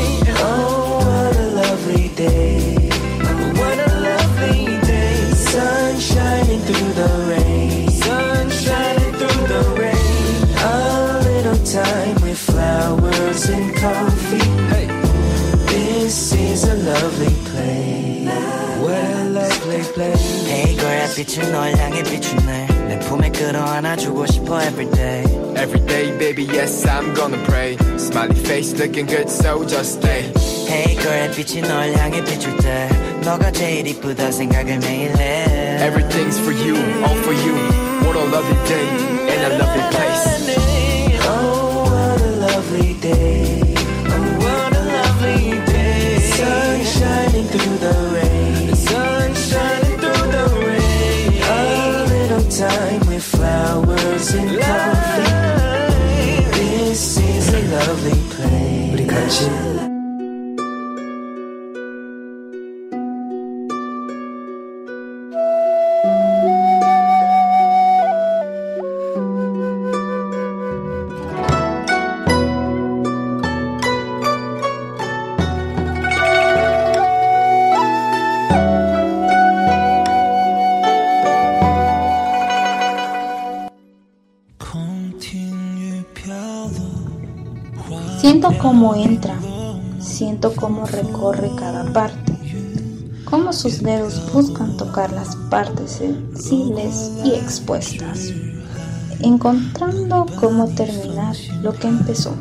Oh what a lovely day. Oh what a lovely day. Sun shining through the rain. Sun shining through the rain. A little time with flowers and coffee. Hey. This is a lovely place. What a lovely place.
Hey girl 햇빛은 널 향해 비추네. 내 품에 끌어안아주고 싶어 everyday.
Everyday baby yes I'm gonna pray. Smiley face looking good so just stay.
Hey girl 햇빛이 널 향해 비출 때 너가 제일 이쁘다 생각을 매일 해.
Everything's for you, all for you. What a lovely day and a lovely place.
Oh what a lovely day. Oh what a lovely day. Sun shining through the rain. The sun shining through the rain. A little time with flowers and coffee. This is a lovely place. 우리 같이
Siento cómo entra, siento cómo recorre cada parte, cómo sus dedos buscan tocar las partes sensibles y expuestas, encontrando cómo terminar lo que empezó.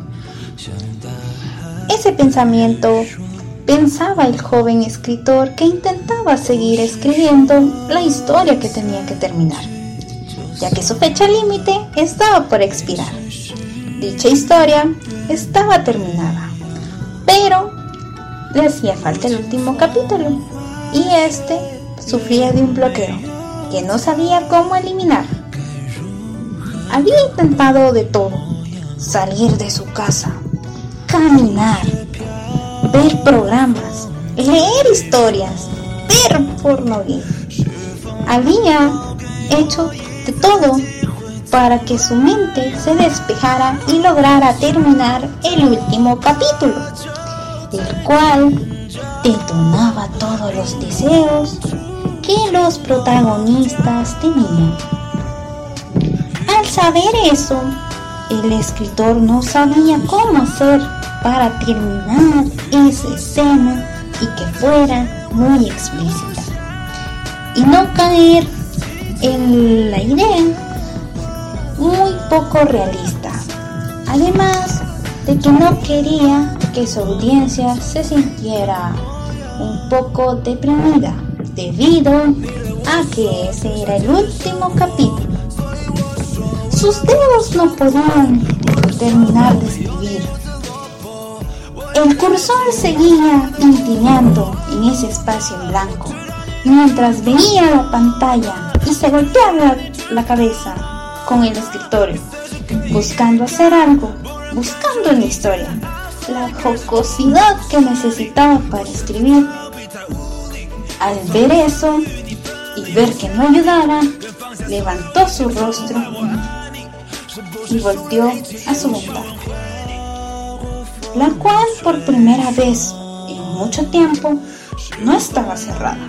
Ese pensamiento pensaba el joven escritor que intentaba seguir escribiendo la historia que tenía que terminar, ya que su fecha límite estaba por expirar. Dicha historia estaba terminada, pero le hacía falta el último capítulo y este sufría de un bloqueo que no sabía cómo eliminar. Había intentado de todo: salir de su casa, caminar, ver programas, leer historias, ver porno gay. Había hecho de todo para que su mente se despejara y lograra terminar el último capítulo, el cual detonaba todos los deseos que los protagonistas tenían. Al saber eso, el escritor no sabía cómo hacer para terminar esa escena y que fuera muy explícita y no caer en la idea muy poco realista, además de que no quería que su audiencia se sintiera un poco deprimida debido a que ese era el último capítulo. sus dedos no podían terminar de escribir. El cursor seguía tintineando en ese espacio en blanco, mientras veía la pantalla y se golpeaba la cabeza con el escritorio, buscando hacer algo, buscando en la historia la jocosidad que necesitaba para escribir. Al ver eso y ver que no ayudaba, levantó su rostro y volteó a su ventana, la cual por primera vez en mucho tiempo no estaba cerrada.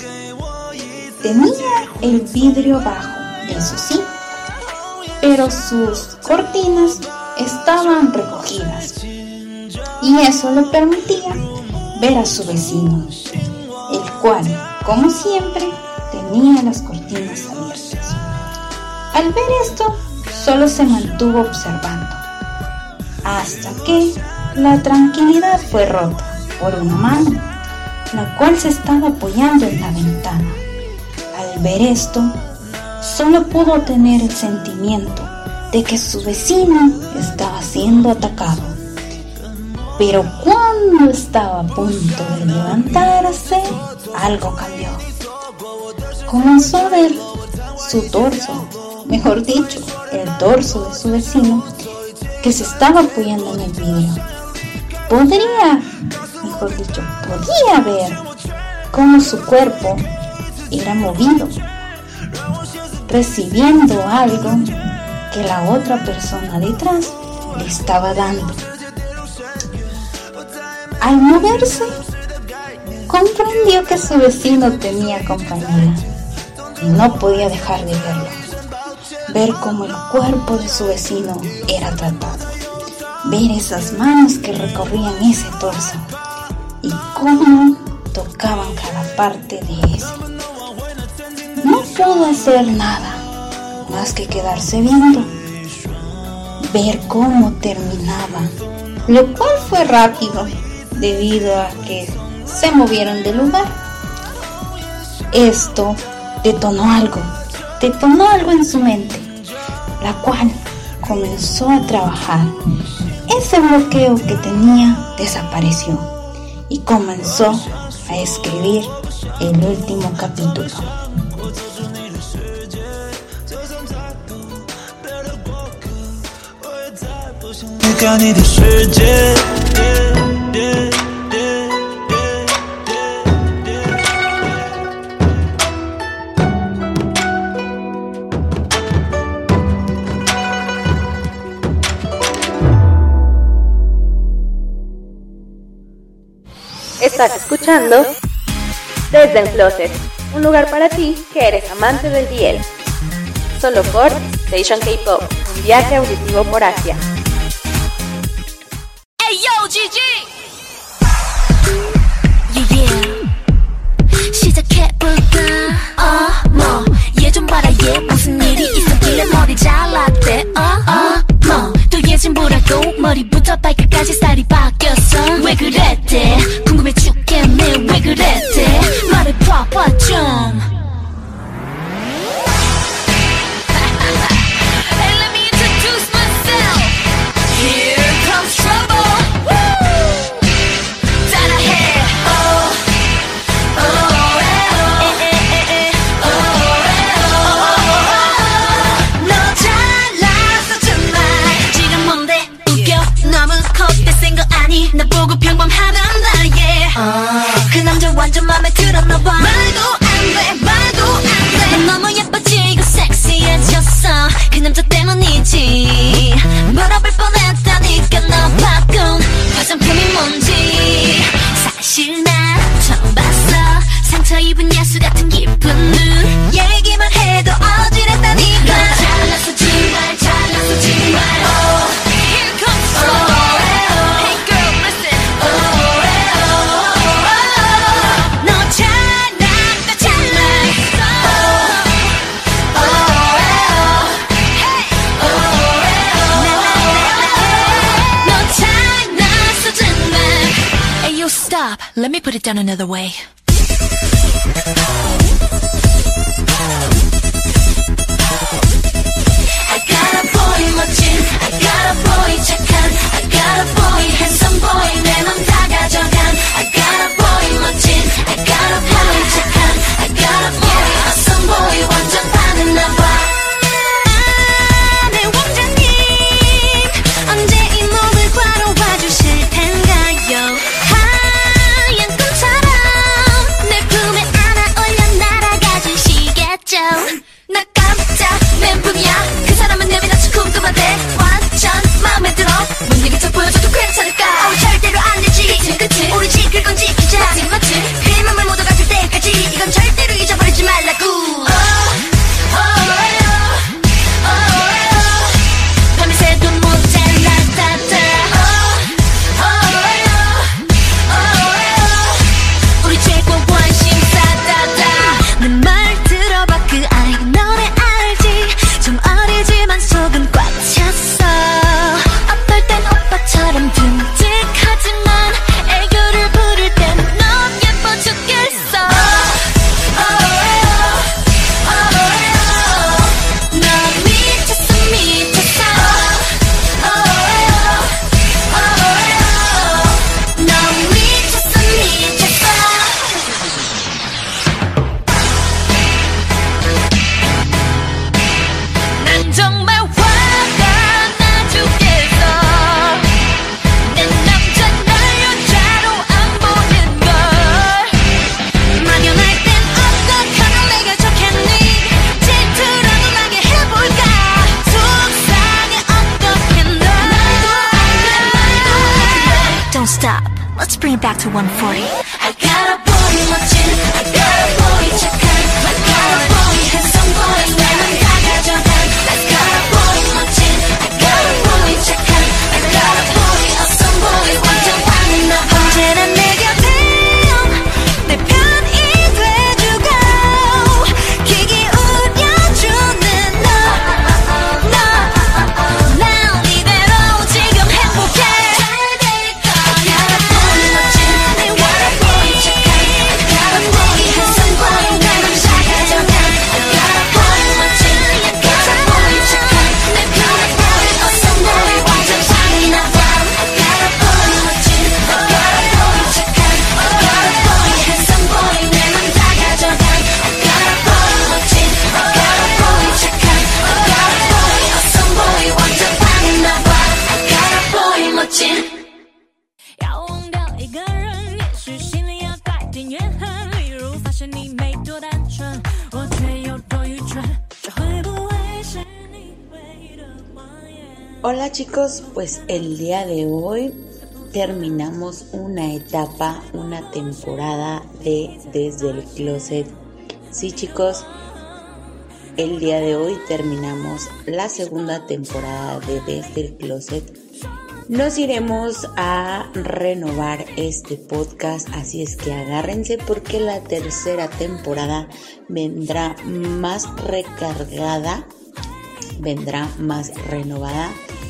Tenía el vidrio bajo, eso sí, pero sus cortinas estaban recogidas y eso le permitía ver a su vecino, el cual, como siempre, tenía las cortinas abiertas. Al ver esto, solo se mantuvo observando, hasta que la tranquilidad fue rota por una mano, la cual se estaba apoyando en la ventana. Al ver esto, solo pudo tener el sentimiento de que su vecino estaba siendo atacado. Pero cuando estaba a punto de levantarse, algo cambió. Comenzó a ver su torso, mejor dicho, el torso de su vecino, que se estaba apoyando en el vidrio. Podría, mejor dicho, podía ver cómo su cuerpo era movido, recibiendo algo que la otra persona detrás le estaba dando. Al moverse, comprendió que su vecino tenía compañía y no podía dejar de verlo, ver cómo el cuerpo de su vecino era tratado, ver esas manos que recorrían ese torso y cómo tocaban cada parte de ese. No pudo hacer nada más que quedarse viendo, ver cómo terminaba, lo cual fue rápido debido a que se movieron del lugar. Esto detonó algo, detonó algo en su mente, la cual comenzó a trabajar. Ese bloqueo que tenía desapareció y comenzó a escribir el último capítulo.
Estás escuchando Desde el Closet, un lugar para ti que eres amante del D L. Solo por Station K-Pop, un viaje auditivo por Asia.
Hey yo, G G! Yeah, yeah. 시작해볼까? 어머, 얘 좀 봐라, 얘 무슨 일이 있었길래 머리 잘랐대. 어머, 또 얘 좀 보라고 머리부터 발끝까지 살이 바뀌었어. 왜 그랬대? 궁금해 죽겠네, 왜 그랬대? 말을 봐봐 좀. 나보고 평범하단 말이야. uh. 그 남자 완전 맘에 들었나봐. 말도 안돼 말도 안돼. 너무 예뻐지고 섹시해졌어. 그 남자 때문이지. 물어볼 뻔했다니까 너 바꾼 화장품이 뭔지. 사실 난 처음 봤어. 상처 입은 야수 같은 기쁜 눈. 얘기만 해도 어지럽다니까. 너 잘났어 정말 잘났어 정말. oh. Here comes trouble. Stop. Let me put it down another way. I got a to one forty. I got a boy 멋진, I got a boy 착한, I got a boy handsome boy 나는 다 가져간. I got a boy 멋진, I got a boy 착한, I got a boy awesome boy 완전 반응 나 언제나 내 곁에 내 편이 돼주고 귀 기울여주는 너, 너, 난 이대로 지금 행복해. 잘 될 거야. I got a boy 멋진, I got a boy 착한, I got a boy handsome boy 나는 다 가져간. I got a boy 멋진, I got a boy 착한, I got a boy awesome boy 완전 잔인한 밤. I got a boy 멋진, I got a boy 착한, I got a boy handsome boy 나는 다 가져간. I got a boy 멋진, I got a boy 착한, I got a boy awesome boy 완전 잔인한 밤. I got a boy 멋진.要忘掉一个人，也许心里要带点怨恨。例如发现你没多单纯，我却有多愚蠢，这会不会是你唯一的谎言？
Hola chicos, pues el día de hoy terminamos una etapa, una temporada de Desde el Closet. Sí chicos, el día de hoy terminamos la segunda temporada de Desde el Closet. Nos iremos a renovar este podcast, así es que agárrense porque la tercera temporada vendrá más recargada, vendrá más renovada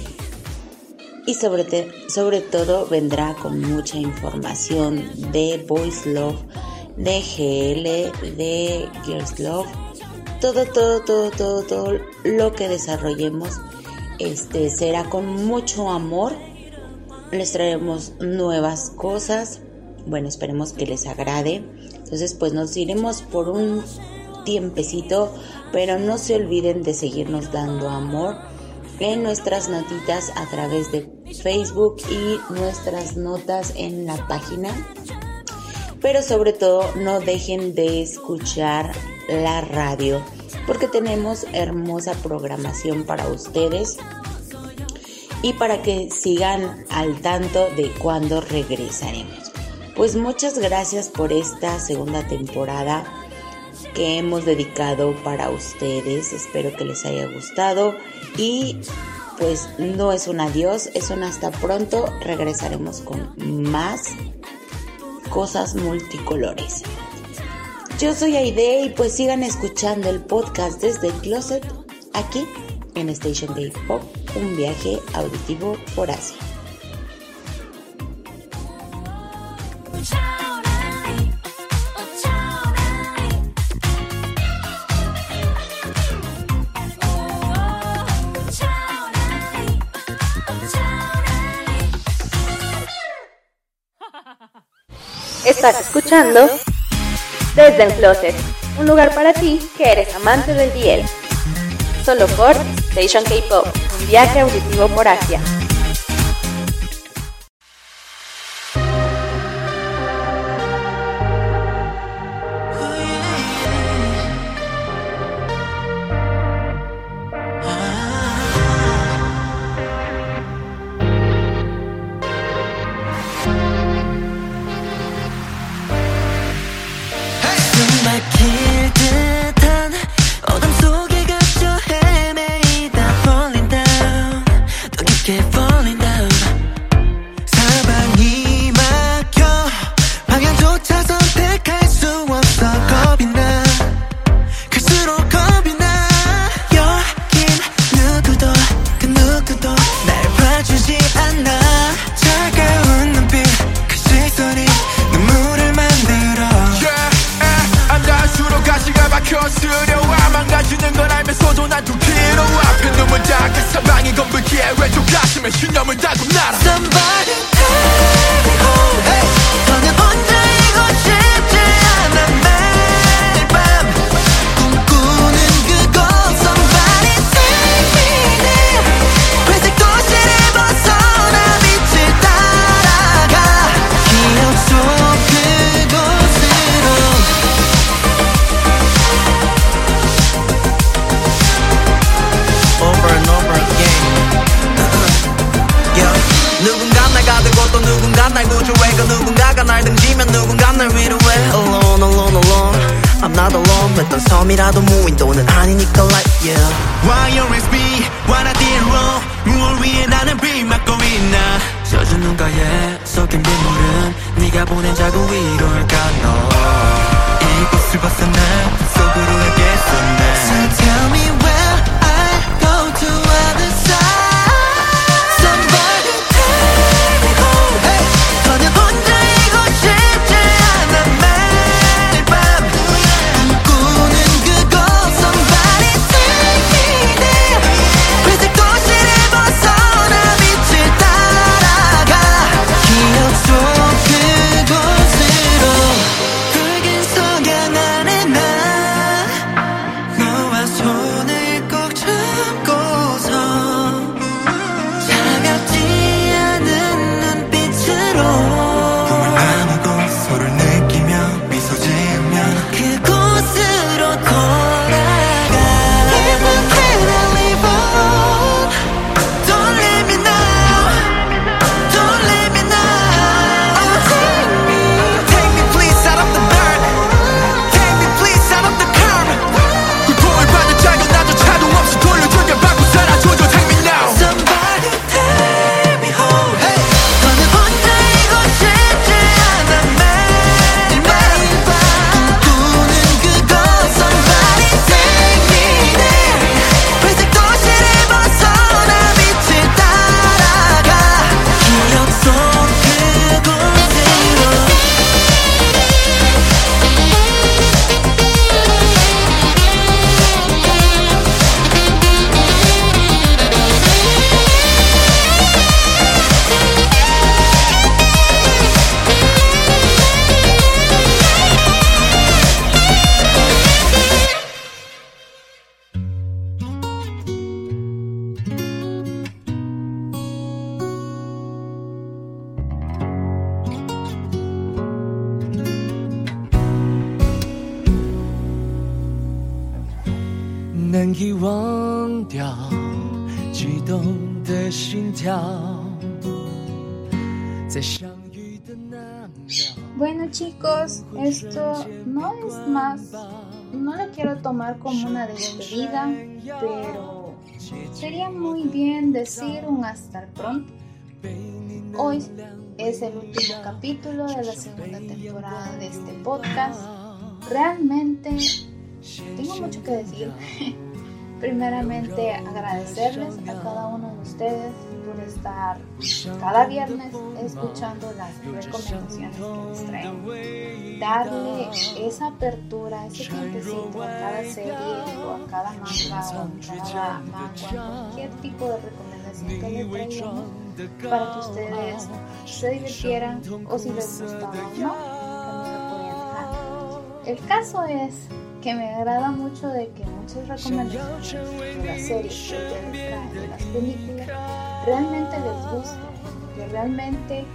y sobre, te, sobre todo vendrá con mucha información de Boys Love, de G L, de Girls Love, todo, todo, todo, todo, todo lo que desarrollemos este será con mucho amor. Les traeremos nuevas cosas, bueno, esperemos que les agrade. Entonces pues nos iremos por un tiempecito, pero no se olviden de seguirnos dando amor en nuestras notitas a través de Facebook y nuestras notas en la página. Pero sobre todo no dejen de escuchar la radio, porque tenemos hermosa programación para ustedes y para que sigan al tanto de cuándo regresaremos. Pues muchas gracias por esta segunda temporada que hemos dedicado para ustedes. Espero que les haya gustado y pues no es un adiós, es un hasta pronto. Regresaremos con más cosas multicolores. Yo soy Aide y pues sigan escuchando el podcast Desde el Closet aquí en Station K-Pop, un viaje auditivo por Asia.
Estás escuchando Desde el Closet, un lugar para ti que eres amante del D L. Solo por Station K-Pop, un viaje auditivo por Asia.
막힐 듯한 어둠 속에 갇혀 헤매이다 falling down 더 깊게 falling down 사방이 막혀 방향조차 선택할 수 없어 겁이 나 갈수록 겁이 나 여긴 누구도 그 누구도 날 봐주지 않아 차가운 눈빛 그 시선이 눈물을 만들어 안달수록 가시가 막혀 쓰려와 망가지는 걸 알면서도 난 좀 길어 앞에 눈물 닦아 사방이 검붉기에 왼쪽 가슴에 신념을 달고 날아 Somebody take me home hey. 더는 혼자이고 싶지 않아 매일 밤 꿈꾸는 그곳 Somebody take me there 회색 도시를 벗어나 빛을 따라가 기억 속 그곳으로 누군가 날 가두고 또 누군가 아니면 누군가 날 위로해. Alone alone alone I'm not alone. 어떤 섬이라도 무인도는 아니니까 like yeah. Why always me? What I did wrong? 무얼 위해 나는 비 맞고 있나? 젖은 눈가에 섞인 빗물은 네가 보낸 자국 위로일까 너. 이곳을 벗어나 속으로 알겠었네. So tell me where I go to other side. Somebody take me home. Hey. 더는 혼자 이곳 쉽지 않아 매일 밤 꿈꾸는 그곳. Somebody take me there. 회색 도시를 벗어나 빛을 따라가 기억 속 그곳으로. 붉은 석양 안에 나 너와 손을 꼭 잡고서 차갑지 않은 눈빛으로 꿈을 안고 서로를 느끼며 미소 지으며 그곳으로 걸어가. If I cannot leave on, don't leave me now, don't leave me now. Oh, take me, take me please out of the dark, take me please out of the curb. 고통을 받는 자고 나조차도 없이 돌려줄게 받고 살아줘줘. Take me now. Somebody take me home. Hey. 더는 혼자 이곳 쉽지 않아 매일 밤 꿈꾸는 그곳. Somebody take me there. 회색 도시를 벗어나 빛을 따라가 기억 속 그곳으로.
能遗忘掉悸动的心跳，在相遇的那秒。
Bueno chicos, esto no es más, no lo quiero tomar como una despedida, pero sería muy bien decir un hasta el pronto. Hoy es el último capítulo de la segunda temporada de este podcast. Realmente tengo mucho que decir. Primeramente agradecerles a cada uno de ustedes por estar cada viernes escuchando las recomendaciones que les traigo. Darle esa apertura, ese tiempecito a cada serie o a cada manga o a cada manga, cualquier tipo de recomendación que les traigamos para que ustedes se divirtieran o si les gustaba o no, también lo podían dejar. El caso es que me agrada mucho de que muchas recomendaciones de las series que ustedes traen, de las películas, realmente les gusten, que realmente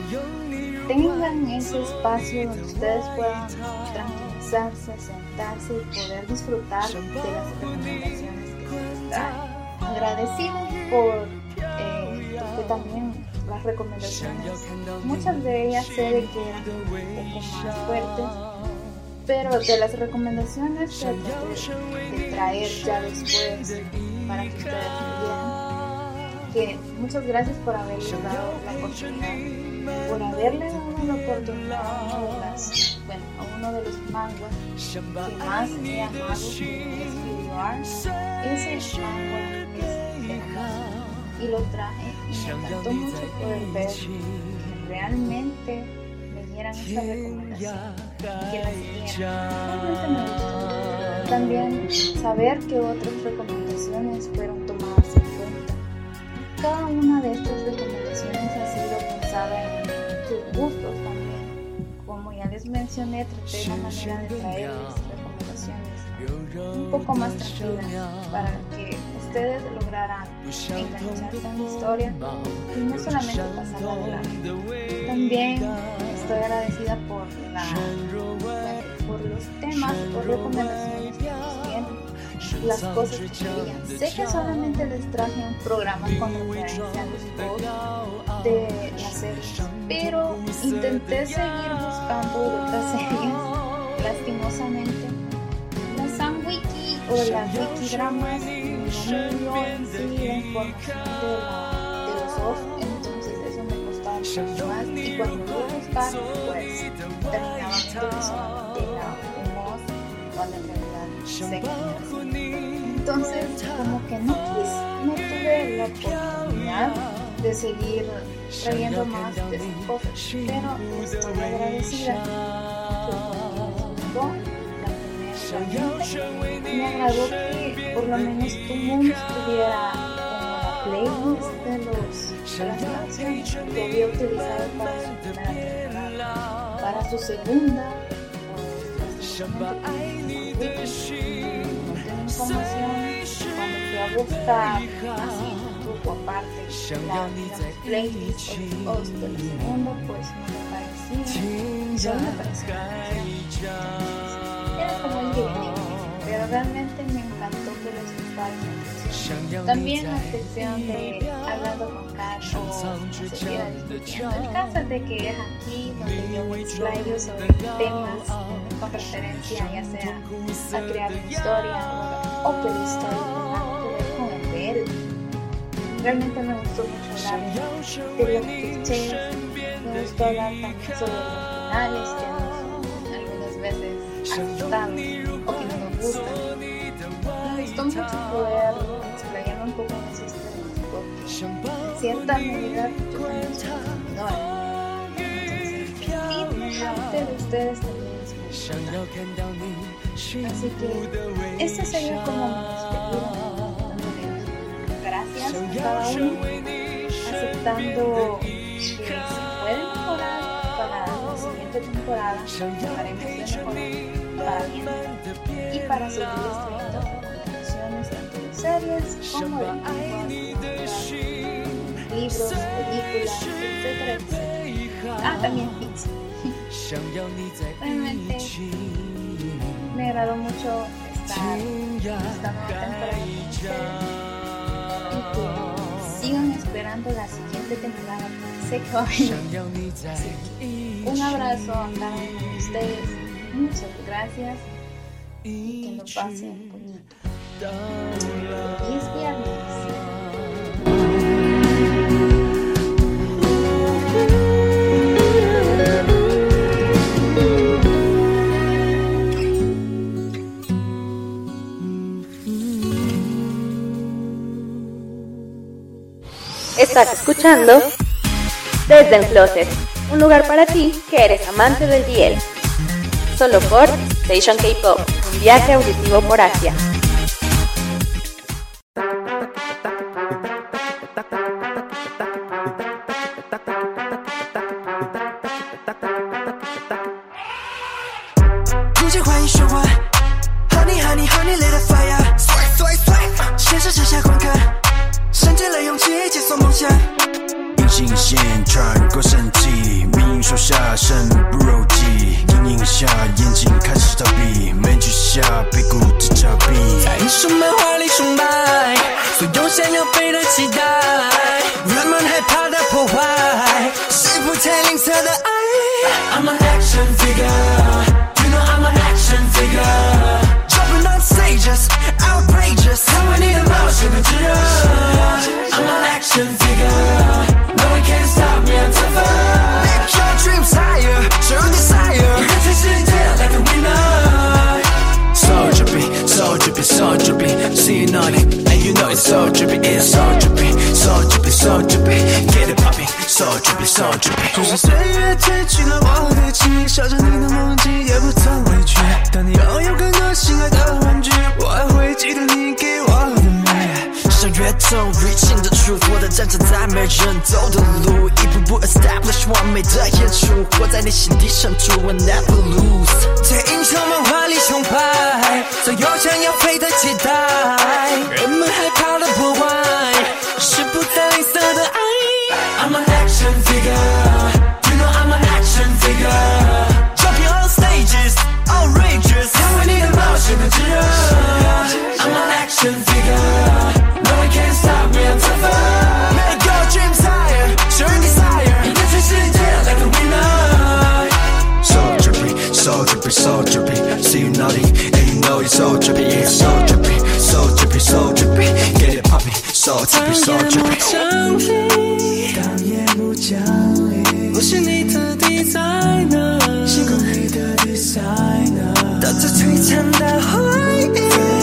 tengan ese espacio donde ustedes puedan tranquilizarse, sentarse y poder disfrutar de las recomendaciones que se les traen. Agradecidos por eh, porque también las recomendaciones, muchas de ellas sé de que eran un poco más fuertes, pero de las recomendaciones que traté de traer ya después para que ustedes me vieran, que muchas gracias por haberles dado la oportunidad, por haberle dado la oportunidad a uno de, las, bueno, a uno de los manguas que más he amado, que es Filior. Ese manga es hermoso y lo traje y me encantó mucho poder ver que realmente dieran esta recomendación y que la siguieran. Realmente me gustó. También saber que otras recomendaciones fueron tomadas en cuenta. Cada una de estas recomendaciones ha sido pensada en sus gustos también. Como ya les mencioné, traté la manera de traerles recomendaciones un poco más tranquilas para que ustedes lograran engancharse en la historia y no solamente pasarla de largo. También estoy agradecida por, la, por los temas, por recomendaciones que nos vienen. las cosas que querían. Sé que solamente les traje un programa con referencia a los posts de la serie, pero intenté seguir buscando otras series. Lastimosamente, la SunWiki o las Wikidramas no me dio en sí la información de, la, de los dos, entonces eso me costaba mucho más. Y cuando lo buscar, pues terminaba viendo que solamente era un voz, cuando en realidad sé que entonces como que no quise, no tuve la oportunidad de seguir trayendo más de esas cosas, pero estoy agradecida porque la primera me agradó que por lo menos tu mundo estuviera en la playlist de, los, de las canciones que había utilizado para su primera temporada. Para su segunda, pues no tengo información. Cuando fui a buscar así un grupo aparte la, las playlists o los posts de la segunda, pues no me parecía, solo me parecía era como el divinity, pero realmente me encantó que les gustara esa sección. También la sección de hablando con Kat o seguir discutiendo. El caso de que es aquí donde yo me explayo sobre temas eh, con referencia ya sea a crear una historia o open story que con el ver. Realmente me gustó mucho hablar de los clichés, me gustó hablar también sobre los finales que nos, algunas veces asustados o que no nos gustan. Me gustó mucho poder explayarme un poco en esos temas porque en cierta medida yo también soy consumidora. Entonces, el arte de ustedes también es muy importante. Así que esta sería como mi despedida. Gracias a cada uno, aceptando que se puede mejorar para la siguiente temporada, haremos de mejorar para bien y para seguir trayendo recomendaciones tanto de series como de libros, películas, etcétera, etcétera. Ah, también pizza. Realmente me agradó mucho estar en esta nueva temporada con ustedes. Y que sigan esperando la siguiente temporada, sé que va a venir. Así que un abrazo a cada uno de ustedes, muchas gracias y que lo pasen bonito. Feliz viernes.
Estás escuchando Desde el Closet, un lugar para ti que eres amante del D L. Solo por Station K-Pop, un viaje auditivo por Asia.
I'm an action figure, you know I'm an action figure. Jumping on stages, outrageous. how I need a motion to do. I'm an action figure, no one can stop me, I'm tougher. Make your dreams higher, show desire. You can sit down like a winner. So drippy, so drippy, so drippy. Seeing on it, and you know it's so drippy, it's so drippy, so drippy, so drippy. Get it popping, so drippy, so drippy. 就是岁月褪去了我的情，笑着你的梦境也不曾委屈。当你拥有更多心爱的玩具，我还会记得你给我的美。像越走越近的truth，我的战场在没人走的路，一步步 establish 完美的演出，活在你心底深处 I never lose。在英雄漫画里崇拜，所有想要飞的期待，人们害怕的破坏，是不再吝啬的爱。I'm an action figure, you know I'm an action figure. Jumping on stages, outrageous. 因为你的冒险的炙热 I'm an action action figure. No one can stop me, I'm tougher. Make your dreams higher, show your desire. Let's just sit there like a winner. So drippy, so drippy, so drippy. See you nodding, and you know it's so drippy. It's so drippy, so drippy, so drippy. Get it popping, so drippy, so drippy. 当夜幕降临，我是你的 designer， 星空里的 designer， 带着璀璨的回忆，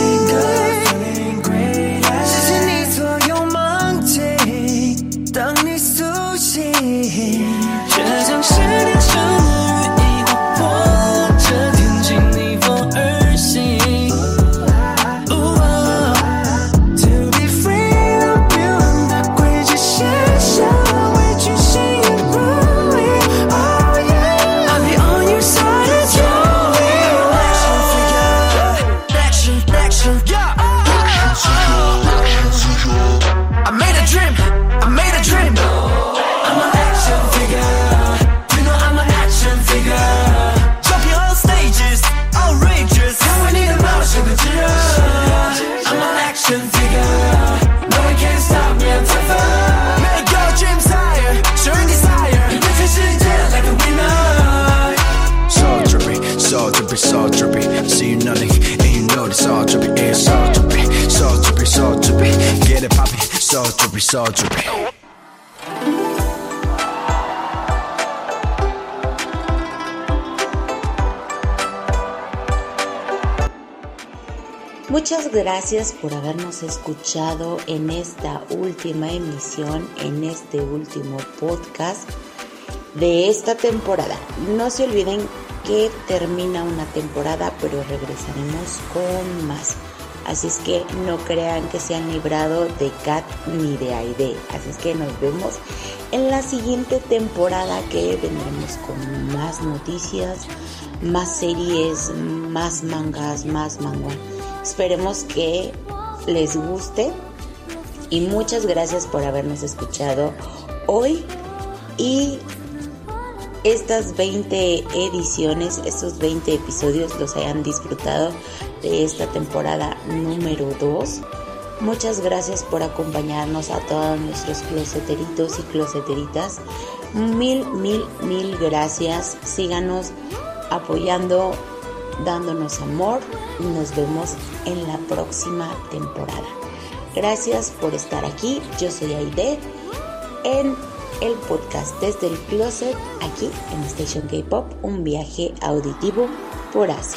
实现你所有梦境。当你苏醒，这将是天生的羽翼，划破这天际，逆风而行。To be free， 让别人的轨迹写下为君心也如意。Oh yeah， I'll be on your side as you will. Action figure， action action yeah。I made a dream, I made a dream. I'm an action figure. You know I'm an action figure. Jumping on stages, outrageous. 因为你的冒险的炙热。I'm an action figure. No one can stop me, I'm tougher. Make your dreams higher, show your desire. 人生世界 like a winner. So drippy, so drippy, so drippy. See you nothing, and you know it's all drippy. It's so drippy, so drippy, so drippy. Get it poppin', so drippy, so drippy.
Muchas gracias por habernos escuchado en esta última emisión, en este último podcast de esta temporada. No se olviden que termina una temporada, pero regresaremos con más. Así es que no crean que se han librado de Kat ni de Aide. Así es que nos vemos en la siguiente temporada, que vendremos con más noticias, más series, más mangas, más manga. Esperemos que les guste y muchas gracias por habernos escuchado hoy y estas veinte ediciones, estos veinte episodios los hayan disfrutado de esta temporada número dos. Muchas gracias por acompañarnos a todos nuestros closeteritos y closeteritas. Mil, mil, mil gracias. Síganos apoyando, dándonos amor. Nos vemos en la próxima temporada. Gracias por estar aquí. Yo soy Aide en el podcast Desde el Closet, aquí en Station K-Pop, un viaje auditivo por Asia.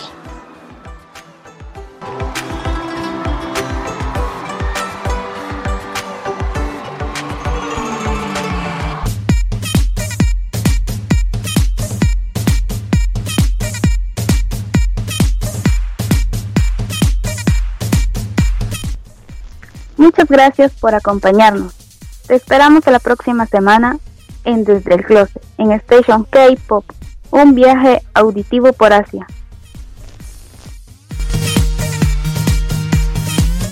Muchas gracias por acompañarnos. Te esperamos la próxima semana en Desde el Closet, en Station K-Pop, un viaje auditivo por Asia.